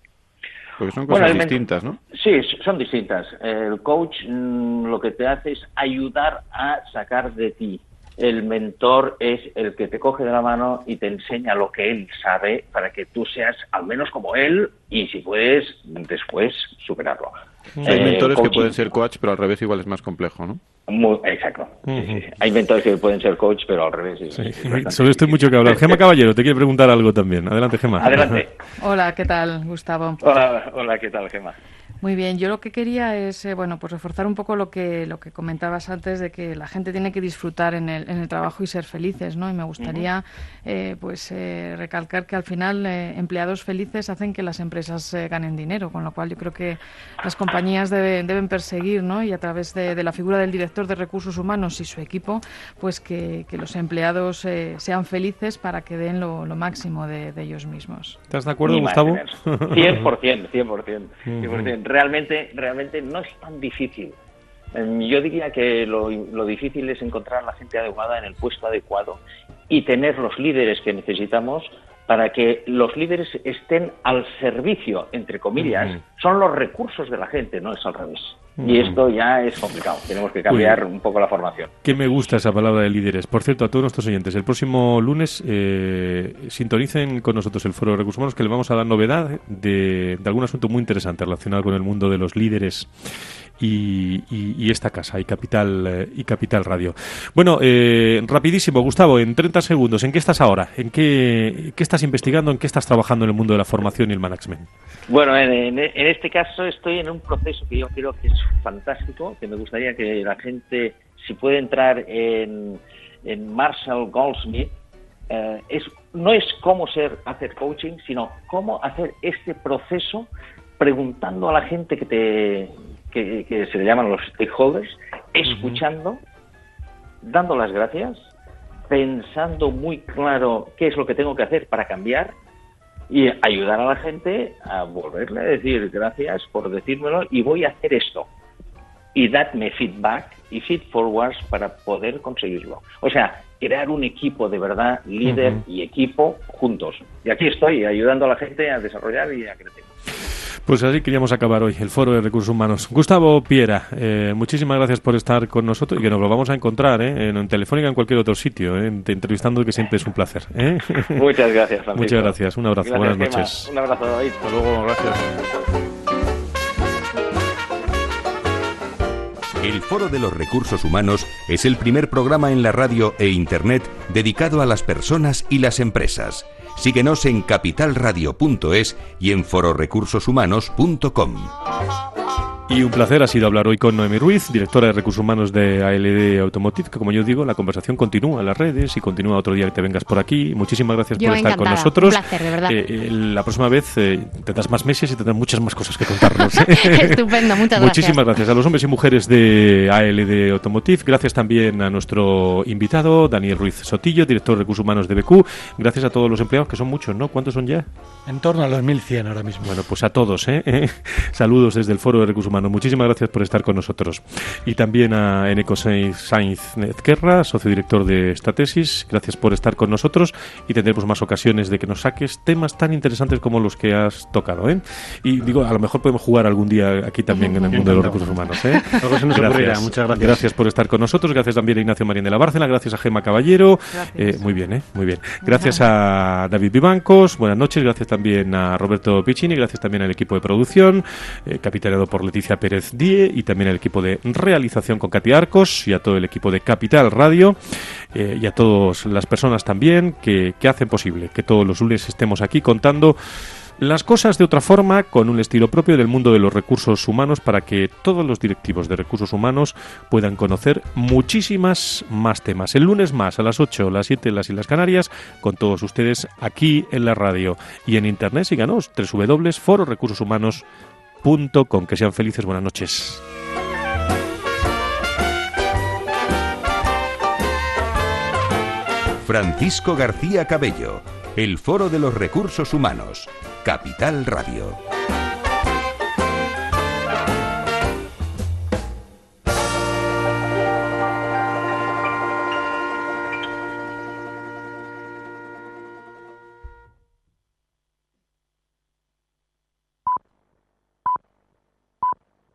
Speaker 10: Porque son cosas bueno, distintas, ¿no?
Speaker 14: Sí, son distintas. El coach mmm, lo que te hace es ayudar a sacar de ti. El mentor es el que te coge de la mano y te enseña lo que él sabe para que tú seas al menos como él y, si puedes, después superarlo.
Speaker 10: Sí, hay eh, mentores coaching, que pueden ser coach, pero al revés igual es más complejo, ¿no?
Speaker 14: Muy, exacto. Uh-huh. Sí, sí. Hay mentores que pueden ser coach, pero al revés. Sí,
Speaker 4: sí. Sí, sobre esto hay mucho que hablar. Gema Caballero te quiere preguntar algo también. Adelante, Gema.
Speaker 14: Adelante.
Speaker 11: Hola, ¿qué tal, Gustavo?
Speaker 14: Hola, hola, ¿qué tal, Gema?
Speaker 11: Muy bien, yo lo que quería es eh, bueno, pues reforzar un poco lo que lo que comentabas antes de que la gente tiene que disfrutar en el, en el trabajo y ser felices, ¿no? Y me gustaría uh-huh. eh, pues eh, recalcar que al final eh, empleados felices hacen que las empresas eh, ganen dinero, con lo cual yo creo que las compañías debe, deben perseguir, ¿no? Y a través de, de la figura del director de recursos humanos y su equipo, pues que, que los empleados eh, sean felices para que den lo, lo máximo de, de ellos mismos.
Speaker 4: ¿Estás de acuerdo, Gustavo?
Speaker 14: cien por ciento, cien por ciento. cien por ciento. Realmente, realmente no es tan difícil. Yo diría que lo, lo difícil es encontrar a la gente adecuada en el puesto adecuado y tener los líderes que necesitamos para que los líderes estén al servicio, entre comillas. Uh-huh. Son los recursos de la gente, no es al revés. Uh-huh. Y esto ya es complicado. Tenemos que cambiar Uy, un poco la formación.
Speaker 4: Que me gusta esa palabra de líderes. Por cierto, a todos nuestros oyentes, el próximo lunes eh, sintonicen con nosotros el Foro de Recursos Humanos, que le vamos a dar novedad de, de algún asunto muy interesante relacionado con el mundo de los líderes y, y, y esta casa, y Capital, eh, y Capital Radio. Bueno, eh, rapidísimo, Gustavo, en treinta segundos, ¿en qué estás ahora? ¿En qué, qué estás investigando? ¿En qué estás trabajando en el mundo de la formación y el management?
Speaker 14: Bueno, en, en, en este caso estoy en un proceso que yo creo que es fantástico, que me gustaría que la gente, si puede entrar en, en Marshall Goldsmith, eh, es, no es cómo ser, hacer coaching, sino cómo hacer este proceso preguntando a la gente que te que, que se le llaman los stakeholders, escuchando, uh-huh. dando las gracias, pensando muy claro qué es lo que tengo que hacer para cambiar y ayudar a la gente a volverle a decir gracias por decírmelo y voy a hacer esto. Y dadme feedback y feed forwards para poder conseguirlo. O sea, crear un equipo de verdad, líder uh-huh. y equipo juntos. Y aquí estoy ayudando a la gente a desarrollar y a crecer.
Speaker 4: Pues así queríamos acabar hoy el Foro de Recursos Humanos. Gustavo Piera, eh, muchísimas gracias por estar con nosotros y que nos lo vamos a encontrar ¿eh? en, en Telefónica en cualquier otro sitio, ¿eh? entrevistando, que siempre es un placer. ¿eh?
Speaker 14: Muchas gracias, Francisco.
Speaker 4: Muchas gracias, un abrazo,
Speaker 14: gracias,
Speaker 4: buenas
Speaker 14: Gema.
Speaker 4: noches.
Speaker 14: Un abrazo, David.
Speaker 10: Hasta luego, gracias.
Speaker 3: El Foro de los Recursos Humanos es el primer programa en la radio e Internet dedicado a las personas y las empresas. Síguenos en capital radio punto es y en foro recursos humanos punto com.
Speaker 4: Y un placer ha sido hablar hoy con Noemí Ruiz, directora de Recursos Humanos de A L D Automotive, que como yo digo, la conversación continúa en las redes y continúa otro día que te vengas por aquí. Muchísimas gracias
Speaker 6: yo
Speaker 4: por estar
Speaker 6: encantada.
Speaker 4: con nosotros.
Speaker 6: Un placer, de verdad.
Speaker 4: Eh, eh, la próxima vez eh, tendrás más meses y tendrás muchas más cosas que contarnos.
Speaker 6: Estupendo, muchas gracias.
Speaker 4: Muchísimas gracias a los hombres y mujeres de A L D Automotive. Gracias también a nuestro invitado, Daniel Ruiz Sotillo, director de Recursos Humanos de B Q. Gracias a todos los empleados, que son muchos, ¿no? ¿Cuántos son ya?
Speaker 7: En torno a los mil cien ahora mismo.
Speaker 4: Bueno, pues a todos, ¿eh? Saludos desde el Foro de Recursos Humanos Humanos. Muchísimas gracias por estar con nosotros. Y también a Eneco Sainz Ezquerra, socio director de esta tesis. Gracias por estar con nosotros y tendremos más ocasiones de que nos saques temas tan interesantes como los que has tocado, ¿eh? Y digo, a lo mejor podemos jugar algún día aquí también en el mundo de los recursos humanos, ¿eh?
Speaker 8: Algo se nos ocurrirá. Muchas gracias.
Speaker 4: Gracias por estar con nosotros. Gracias también a Ignacio Marín de la Bárcena. Gracias a Gemma Caballero. Eh, muy bien, ¿eh? Muy bien. Gracias a David Vivancos. Buenas noches. Gracias también a Roberto Piccini. Gracias también al equipo de producción, eh, capitaneado por Leticia Pérez Die, y también al equipo de realización con Katy Arcos, y a todo el equipo de Capital Radio, eh, y a todas las personas también que, que hacen posible que todos los lunes estemos aquí contando las cosas de otra forma, con un estilo propio del mundo de los recursos humanos, para que todos los directivos de recursos humanos puedan conocer muchísimas más temas. El lunes más, a las ocho, las siete en las Islas Canarias, con todos ustedes aquí en la radio y en internet. Síganos, doble u doble u doble u punto foro recursos humanos punto com. Que sean felices. Buenas noches.
Speaker 3: Francisco García Cabello, el Foro de los Recursos Humanos, Capital Radio.